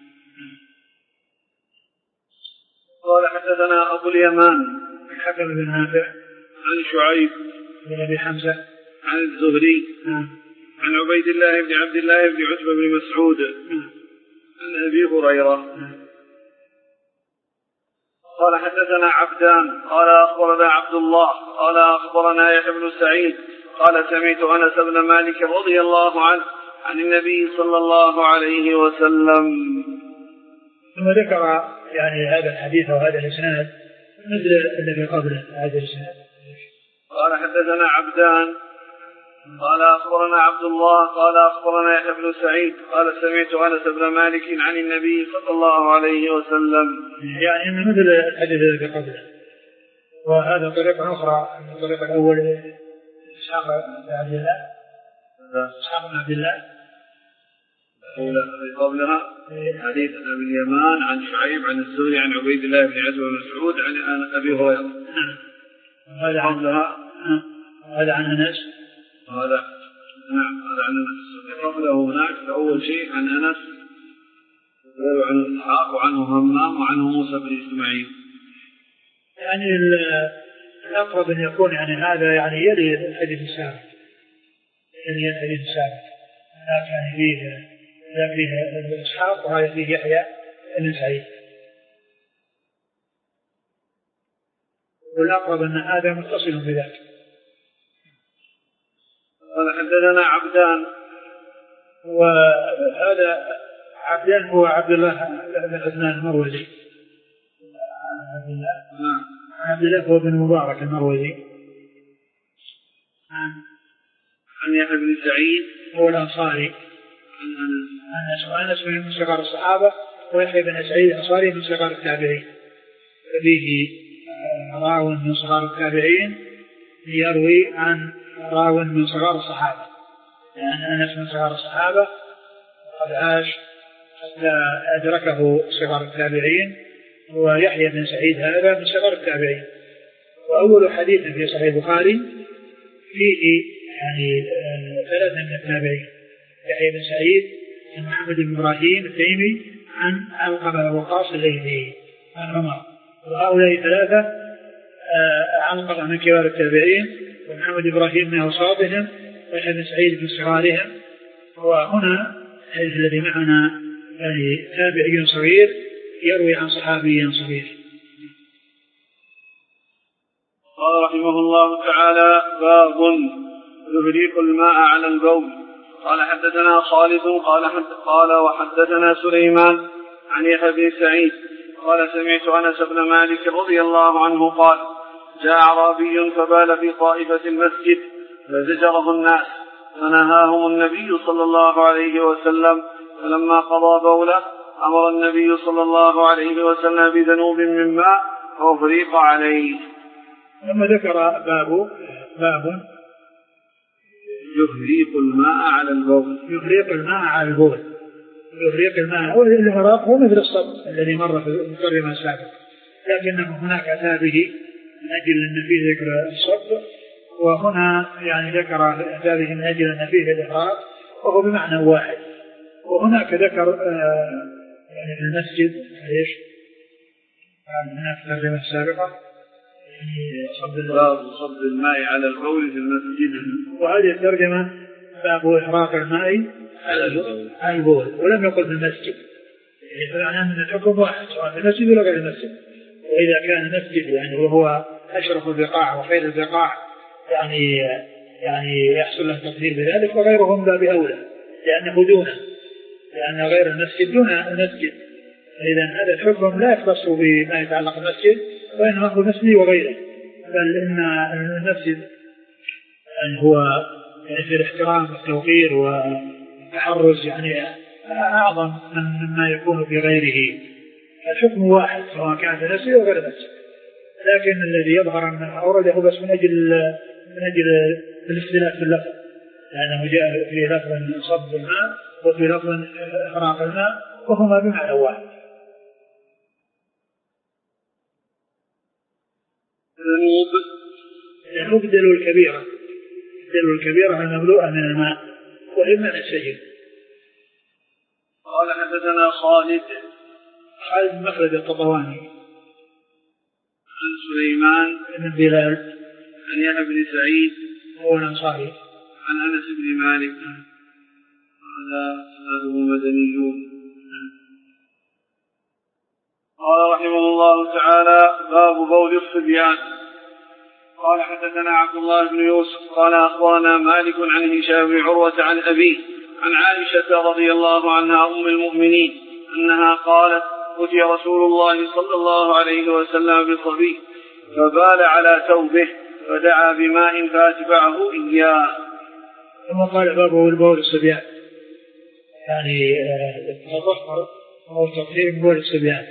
قال حدثنا أبو اليمان الحكم بن نافع عن شعيب بن أبي حمزة عن الزهري نعم عن عبيد الله بن عبد الله بن عتبة بن مسعود نعم عن أبي هريرة نعم. قال حدثنا عبدان قال أخبرنا عبد الله قال أخبرنا يحيى بن سعيد قال سمعت أنس بن مالك رضي الله عنه عن النبي صلى الله عليه وسلم. ثم ذكر يعني هذا الحديث وهذا الإسناد مثل الذي قبله هذا الإسناد. قال حدثنا عبدان قال أخبرنا عبد الله قال أخبرنا يحيى بن سعيد قال سمعت أنس بن مالك عن النبي صلى الله عليه وسلم. يعني إنه مثل الحديث الذي قبله. وهذا طريقة أخرى الطريقة الأول إسحاق بن عبد الله إسحاق بن عبد الله قبلها حديث أبي اليمان عن شعيب عن الزهري عن عبيد الله بن عتبة بن مسعود عن أبي هريرة. هذا قبلها هذا عن أنس هذا نعم هذا عن أنس. قبله هناك أول شيء عن أنس وعن إسحاق وعنه همام وعنه موسى بن إسماعيل. يعني الأقرب أن يكون يعني هذا يعني يلي الحديث السابق يلي الحديث السابق هناك يعني فيه فيه إسحاق وهذا فيه يحيى بن سعيد. والأقرب أن هذا متصل بذلك. قال حدثنا عبدان وهذا عبدان هو عبد الله بن عثمان المروزي عبد الله عبد الله هو بن مبارك المروزي عن عن يحيى بن سعيد هو الأنصاري عن أنس من صغار الصحابة ويحيى بن سعيد الأنصاري من صغار التابعين. فيه راو من صغار التابعين يروي عن راو من صغار الصحابة لأن أنس من صغار الصحابة قد عاش حتى أدركه صغار التابعين ويحيى بن سعيد هذا من صغار التابعين. وأول حديث في صحيح البخاري فيه يعني ثلاثة من التابعين يحيى بن سعيد عن محمد بن إبراهيم التيمي عن علقمة بن وقاص الليثي عن عمر. وهؤلاء ثلاثة علقمة من كبار التابعين ومحمد إبراهيم من أوساطهم ويحيى بن سعيد من صغارهم. وهنا الحديث الذي معنا يعني تابعي صغير يروي عن صحابي صغير. قال رحمه الله تعالى باب يهريق الماء على البول. قال حدثنا خالد قال حد قال وحدثنا سليمان عن يحيى بن سعيد قال سمعت أنس بن مالك رضي الله عنه قال جاء أعرابي فبال في طائفة المسجد فزجره الناس فنهاهم النبي صلى الله عليه وسلم. فلما قضى بوله أمر النبي صلى الله عليه وسلم بذنوب من ماء فأفريق عليه. لما ذكر باب باب يهريق الماء على البول يهريق الماء على البول يهريق الماء والإهراق هو مثل الصب الذي مر في الترجمة السابقة لكنه هناك أتى به من أجل أن فيه ذكر الصب، وهنا يعني ذكر هذه من أجل أن فيه الإحراق، وهو بمعنى واحد. وهناك ذكر آه يعني في المسجد ايش؟ هناك ترجمة سابقة يعني صب صب الماء على البول في المسجد، وهذه الترجمة باب إحراق الماء على البول، ولم يقل في المسجد، يعني فمعنى أن الحكم واحد سواء في المسجد ولا غير المسجد. وإذا كان المسجد يعني وهو أشرف البقاع وخير البقاع يعني يعني يحصل له تقدير بذلك، وغيرهم باب أولى لأنه دونه، لأن غير المسجد دون المسجد. إذا هذا الحكم لا يختص بما يتعلق بالمسجد، وإنما هو المسجد وغيره. بل إن المسجد يعني هو يعني في الاحترام والتوقير والتحرز يعني أعظم مما يكون في غيره. الحكم واحد سواء كان في المسجد أو غير المسجد، لكن الذي يظهر أن أورده بس من أجل من أجل الاختلاف في اللفظ، لأنه جاء في لفظ صب الماء وفي لفظ إحراق الماء، وهما بمعنى واحد. الذنوب دلو الكبيرة، دلو الكبيرة المملوءة من الماء، وإما السجن. قال حدثنا خالد خالد مخلد القطواني عن سليمان بن بلال عن يحيى بن سعيد هو الأنصاري عن أنس بن مالك هذا سنده مدنيون. قال رحمه الله تعالى: باب بول الصبيان. قال حدثنا عبد الله بن يوسف قال أخبرنا مالك عن هشام بن عروة عن أبيه عن عائشة رضي الله عنها أم المؤمنين أنها قالت: أتي رسول الله صلى الله عليه وسلم بصبي فبال على ثوبه فدعا بماء فاتبعه إياه. ثم قال: باب بول الصبيان، يعني التطهر أو تطهير بول الصبيان.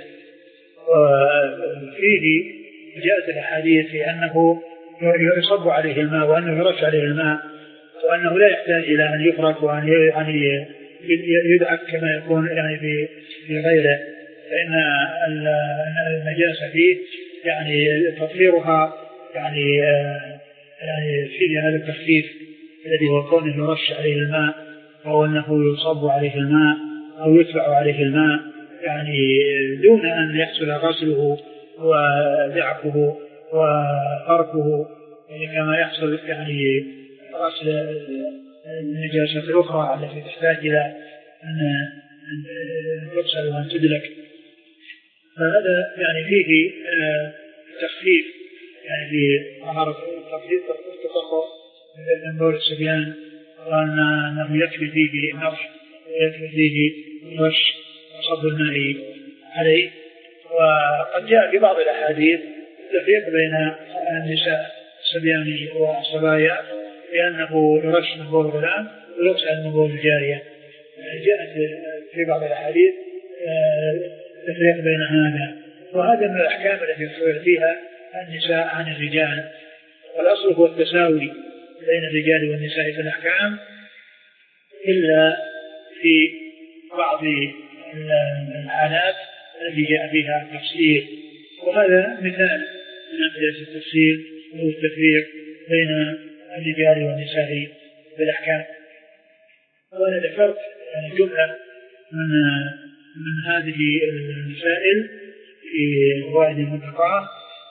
وفيه جاءت الأحاديث في أنه يصب عليه الماء وأنه يرش عليه الماء، وأنه لا يحتاج إلى أن يفرك وأن يعني يدعك كما يكون يعني في في غيره، فإن النجاسة فيه يعني تطهيرها يعني يعني فيه هذا التخفيف الذي هو كونه يرش عليه الماء أو أنه يصب عليه الماء أو يدفع عليه الماء، يعني دون أن يحصل غسله ودعكه وفركه يعني كما يحصل يعني غسل النجاسة الأخرى التي تحتاج إلى أن تغسل وأن تدلك. فهذا يعني فيه تخفيف يعني في طهارة تخفيف التطهر من بول الصبيان، وأنه يكفي فيه نفح ويكفي فيه رش وصب الماء عليه. وقد جاء في بعض الأحاديث تفريق بين النساء الصبيان والصبايا لأنه يرش من بول الغلام ويغسل من بول الجارية. جاءت في بعض الأحاديث تفريق بين هذا، وهذا من الأحكام التي يصير فيها النساء عن الرجال، والأصل هو التساوي بين الرجال والنساء في الأحكام، إلا في بعض الحالات التي جاء فيها التفصيل، وهذا مثال من أمثلة التفصيل أو التفريق بين الرجال والنساء في الأحكام. وأنا ذكرت يعني جملة من من هذه المسائل في فوائد المنتقاه،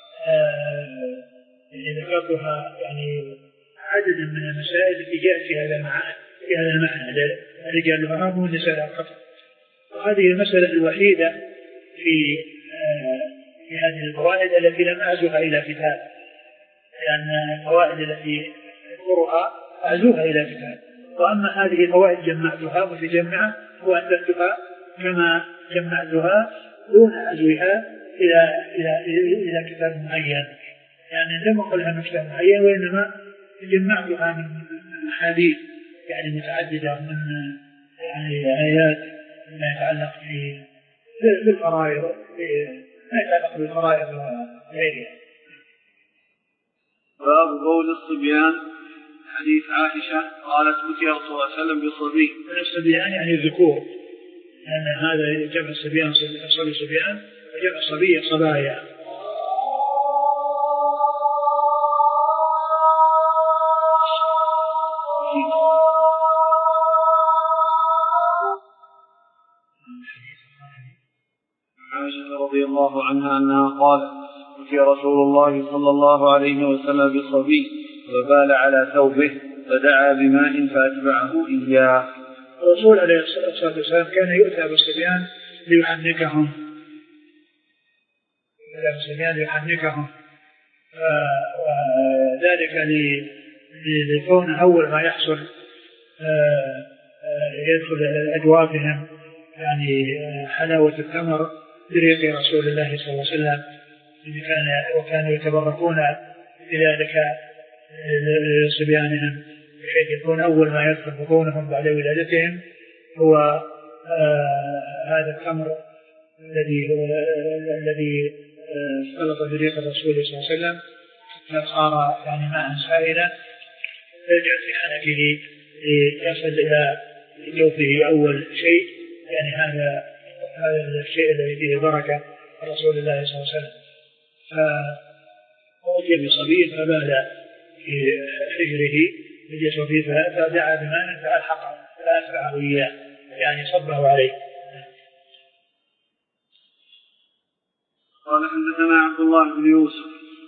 يعني ذكرتها يعني عددا من المسائل التي جاءت في هذا المعنى في هذا المعنى الرجال لهم والنساء لهم. وهذه المسألة الوحيدة في في هذه الفوائد التي لم أعزها إلى كتاب، لأن الفوائد التي أذكرها أعزوها إلى كتاب، وأما هذه الفوائد جمعتها متجمعة وأنزلتها كما جمعتها دون عزوها إلى إلى إلى كتاب معين، يعني لم أقلها من كتاب معين، وإنما جمعتها من أحاديث يعني متعددة من يعني آيات ما يتعلق بالفرائض ما يتعلق بالفرائض وغيرها. باب بول الصبيان. حديث عائشة قالت: أتي رسول الله صلى الله عليه وسلم بصبي. الصبيان يعني الذكور، لأن هذا جمع الصبيان صبي صبيان وجمع الصبية صبايا. الله عنها أنها قالت: أتي رسول الله صلى الله عليه وسلم بصبي فبال على ثوبه فدعا بماء فأتبعه إياه. الرسول عليه الصلاة والسلام كان يؤتى بالصبيان ليحنكهم بالصبيان ليحنكهم وذلك لكون أول ما يحصل يدخل أجوافهم يعني حلاوة التمر بريق رسول الله صلى الله عليه وسلم، وكانوا يتبركون بذلك لصبيانهم بحيث يكون أول ما يدخل بطونهم بعد ولادتهم هو آه هذا التمر الذي الذي اختلط بريق الرسول صلى الله عليه وسلم فصار يعني ماء سائلا يرجع في حنكه يصل إلى جوفه أول شيء، يعني هذا هذا الشيء الذي فيه بركة رسول الله صلى الله عليه وسلم. فأوتي بصبي فبال في حجره بجسوفه فدعا بماء فألحقه فأتبعه إياه يعني صبه عليه. قال: حدثنا عبد الله بن يوسف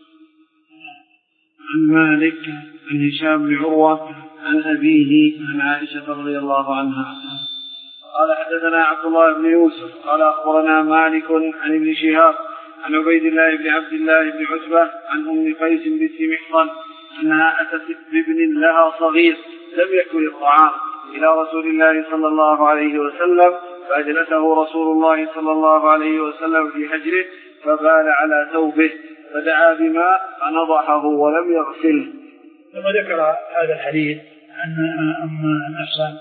عن مالك عن هشام بن عروة عن أبيه عن عائشة رضي الله عنها قال: حدثنا عبد الله بن يوسف قال: أخبرنا مالك عن ابن شهاب عن عبيد الله بن عبد الله بن عتبة عن أم قيس بنت محصن أنها أتت بابن لها صغير لم يأكل الطعام إلى رسول الله صلى الله عليه وسلم فأجلسه رسول الله صلى الله عليه وسلم في حجره فبال على ثوبه فدعا بماء فنضحه ولم يغسله. ثم ذكر هذا الحديث أن أم محصن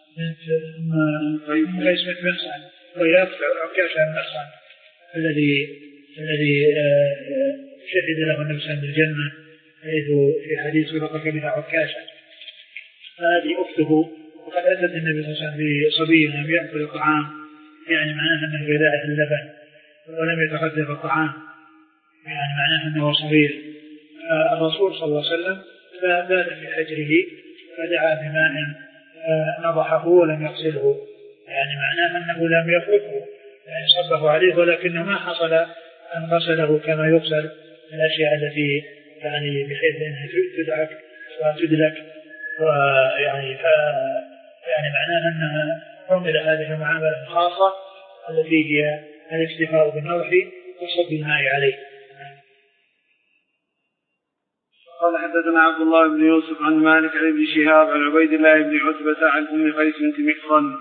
بنت قيس بنت محصن وهي عكاشة بن محصن الذي الذي شهد له النبي صلى الله عليه وسلم بالجنة حيث في حديث سبقك بها عكاشة، فهذه أخته وقد أتت النبي صلى الله عليه وسلم بصبي لم يأكل الطعام يعني معناه أنه بذائه اللبن ولم يتغذى بالطعام يعني معناه أنه صغير. الرسول صلى الله عليه وسلم بال في حجره فدعا بماء نضحه ولم يغسله يعني معناه أنه لم يفركه يعني صبه عليه ولكنه ما حصل أن غسله كما يغسل الأشياء التي يعني بحيث أنها تدعك وتدلك ويعني ف يعني معناه أنها عمل هذه المعاملة الخاصة التي هي الاكتفاء بالنضح وصب الماء عليه. قال: حدثنا عبد الله بن يوسف عن مالك عن ابن شهاب عن عبيد الله بن عتبة عن أم قيس بنت محصن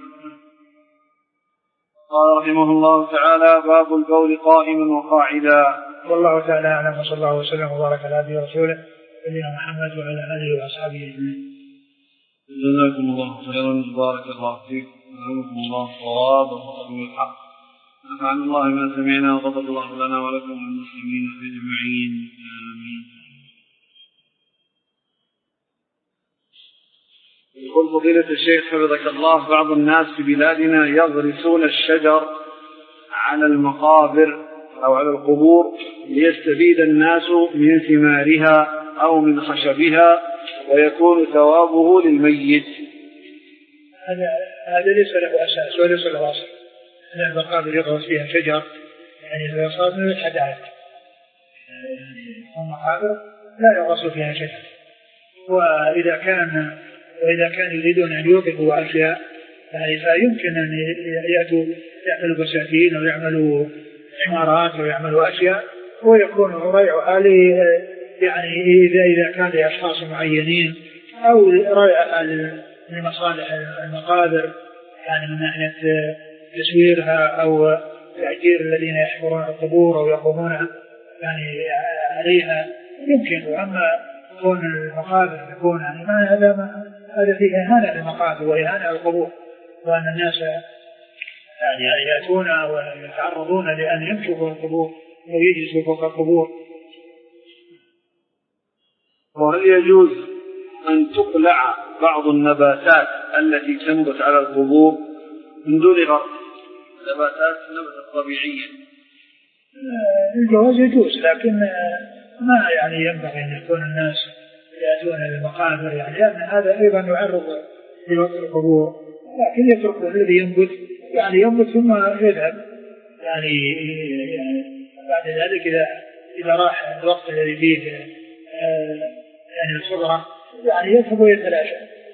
قال رحمه الله تعالى: باب البول قائما وقاعدا. والله تعالى أعلم وصلى الله وسلم وبارك على عبده ورسوله نبينا محمد وعلى آله وأصحابه أجمعين. جزاكم الله خيرا بارك الله فيكم ونسألكم الله الصواب وفضل الحق. نفعنا الله ما سمعنا وغفر الله لنا ولكم والمسلمين أجمعين آمين. يقول فضيلة الشيخ حفظك الله: بعض الناس في بلادنا يغرسون الشجر على المقابر أو على القبور ليستفيد الناس من ثمارها أو من خشبها ويكون ثوابه للميت. هذا هذا ليس له أساس وليس له أصل. أن المقابر يغرس فيها شجر يعني إذا صار من الحدائق المقابر لا يغرس فيها شجر. وإذا كان وإذا كان يريدون أن يوقفوا أشياء يعني فيمكن أن يأتوا يعملوا بساتين أو يعملوا عمارات أو يعملوا أشياء ويكون ريعها يعني إذا إذا كان لأشخاص معينين أو ريعها لمصالح المقابر يعني من ناحية تسويرها أو تأجير الذين يحفرون القبور أو يقومون يعني عليها يمكن. أما كون المقابر تكون يعني ما هذا ما هذا فيه إهانة للمقابر وإهانة للقبور، وأن الناس يعني يأتون ويتعرضون لأن يمشوا فوق القبور ويجلسوا فوق القبور. وهل يجوز أن تقلع بعض النباتات التي تنبت على القبور من دون غرس؟ نباتات نبتة طبيعية. الجواز يجوز لكن ما يعني ينبغي أن يكون الناس يأتون للمقابر يعني لأن هذا أيضا يعرض لوقت القبور، لكن يترك الذي ينبت يعني ينبت ثم يذهب يعني بعد ذلك إذا إذا راح الوقت الذي فيه يعني الصغرى يعني يذهب ويتلاشى.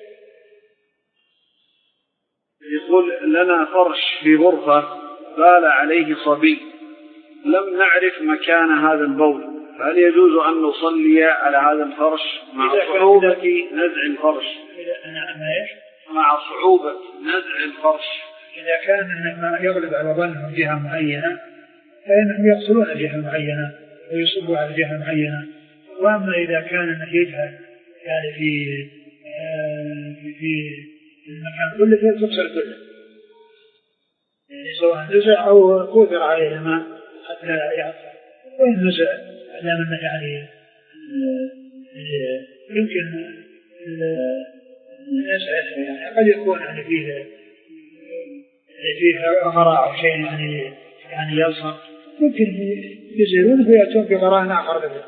يقول لنا فرش في غرفة بال عليه صبي لم نعرف مكان هذا البول، فهل يجوز أن نصلي على هذا الفرش مع صعوبة نزع الفرش؟ مع صعوبة نزع الفرش إذا كان ما يغلب على ظنهم جهة معينة فإنهم يغسلون جهة معينة ويصبوا على جهة معينة. وأما إذا كان يجهل يعني في في, في المكان كله فيغسل كله، يعني سواء نزع أو كوثر عليه الماء حتى يعطر. وإن نزع لأن يعني يمكن نسعى يعني قد يكون يعني فيه فيه غراء أو شيء يعني يعني يلصق يمكن يزيلونه ويأتون بغراء آخر به.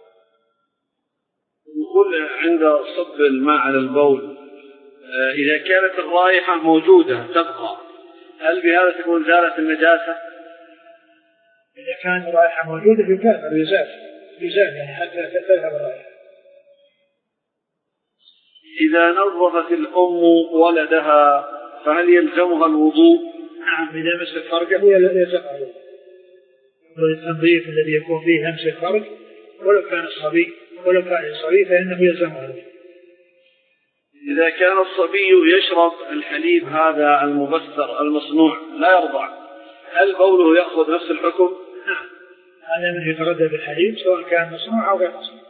يقول عند صب الماء على البول إذا كانت الرائحة موجودة تبقى هل بهذا تكون زالت النجاسة؟ إذا كان الرائحة موجودة يكافر يزال يزال يعني حتى تذهب الرائحة. إذا نظفت الأم ولدها فهل يلزمها الوضوء؟ نعم إذا مس الفرج هو يلزمها الوضوء. والتنظيف الذي يكون فيه همس الفرج ولو كان الصبي ولو كان الصبي فإنه يلزمها الوضوء. إذا كان الصبي يشرب الحليب هذا المبستر المصنوع لا يرضع هل بوله يأخذ نفس الحكم؟ نعم هذا من يتغذى بالحليب سواء كان مصنوع أو غير مصنوع.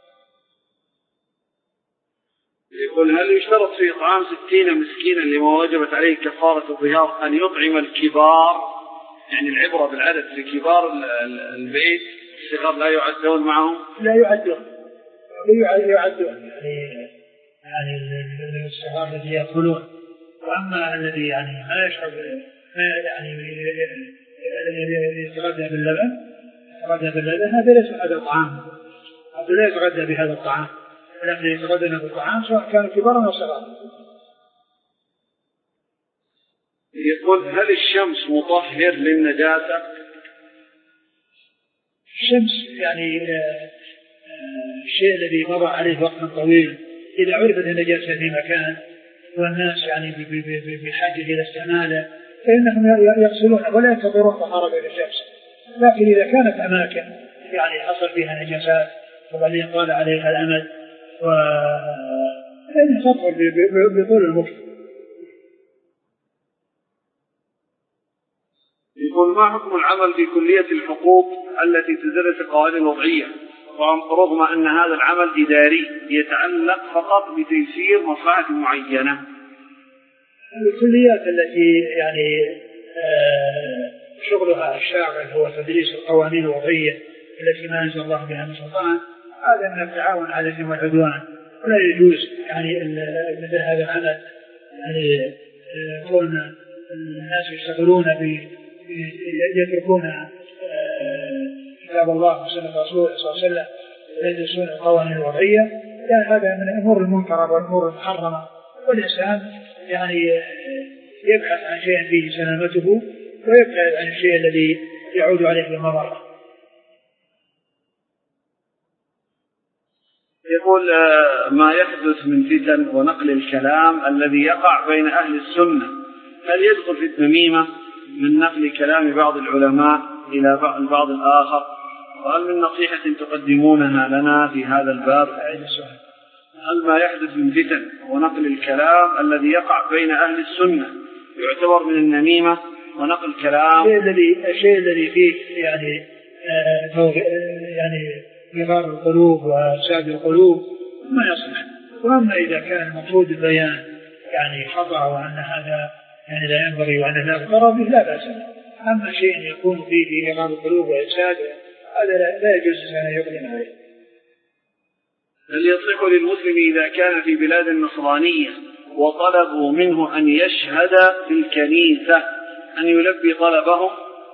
يقول هل يشترط في إطعام ستين مسكينا لما وجبت عليه كفارة الظهار أن يطعم الكبار، يعني العبرة بالعدد في كبار البيت الصغار لا يعدون معهم؟ لا يعدون لا يعدون يعني يعني الصغار الذي يأكلون. وأما الذي يعني ما يشرب ما يعني يتغذى باللبن يتغذى باللبن هذا ليس هذا الطعام، هذا لا يتغذى بهذا الطعام ولكن يتغذى بالطعام سواء كانوا كبارا أو صغارا. يقول هل الشمس مطهر للنجاسة؟ الشمس يعني الشيء الذي مضى عليه وقت طويل إذا عرفت النجاسة في مكان والناس يعني بحاجة إلى استعماله فإنهم يغسلونه ولا ينتظرون طهارة الشمس. لكن إذا كانت أماكن يعني حصل فيها نجاسات وبعدين طال عليها الأمد فإن تطهر بطول المكت. يقول ما حكم العمل في كلية الحقوق التي تدرس القوانين الوضعية رغم أن هذا العمل إداري يتعلق فقط بتيسير مصلحة معينة؟ الكليات التي يعني شغلها الشاغل هو تدريس القوانين الوضعية التي ما أنزل الله بها من سلطان هذا من التعاون على الإثم والعدوان ولا يجوز يعني مثل هذا العمل يعني يكون الناس يشتغلون ب يتركون كتاب الله وسنة رسوله صلى الله عليه وسلم ويدرسون القوانين الوضعية يعني هذا من الأمور المنكرة والأمور المحرمة. والإنسان يعني يبحث عن شيء فيه سلامته ويبحث عن الشيء الذي يعود عليه بالمضرة. يقول ما يحدث من فتن ونقل الكلام الذي يقع بين أهل السنة هل يدخل في النميمة من نقل كلام بعض العلماء إلى البعض الآخر؟ وهل من نصيحة تقدمونها لنا في هذا الباب؟ هل ما يحدث من فتن ونقل الكلام الذي يقع بين أهل السنة يعتبر من النميمة ونقل كلام؟ الشيء الذي الشيء الذي فيه يعني آه يعني غرار القلوب وساد القلوب ما يصلح. وأما إذا كان المقصود البيان يعني خطأ وأن هذا يعني لا ينبغي وأن لا يغتر به لا بأس. أما شيء يكون فيه غرار القلوب وإفساد هذا لا يجوز أن يقدم عليه. هل يصح للمسلم إذا كان في بلاد النصرانية وطلبوا منه أن يشهد في الكنيسة أن يلبي طلبهم؟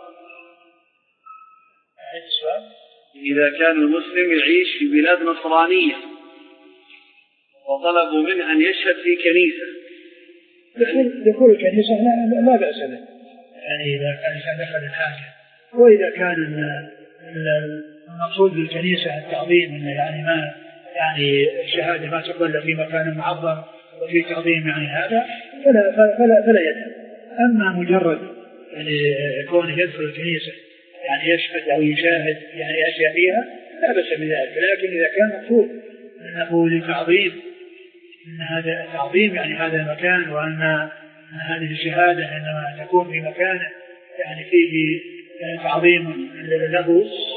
إذا كان المسلم يعيش في بلاد نصرانية وطلبوا منه أن يشهد في كنيسة دخول الكنيسة لا, لا بأس له يعني إذا كان دخل الحاجة. وإذا كان المقصود بالكنيسة التعظيم أنه يعني ما يعني الشهادة ما تقبل في مكان معظم وفي تعظيم يعني هذا فلا فلا فلا يذهب. أما مجرد يعني كونه يدخل الكنيسة يعني يشهد أو يشاهد يعني أشياء فيها لا بأس بذلك، لكن إذا كان مقصود أنه لتعظيم أن هذا تعظيم يعني هذا المكان وأن هذه الشهادة إنما تكون في مكان يعني فيه تعظيم له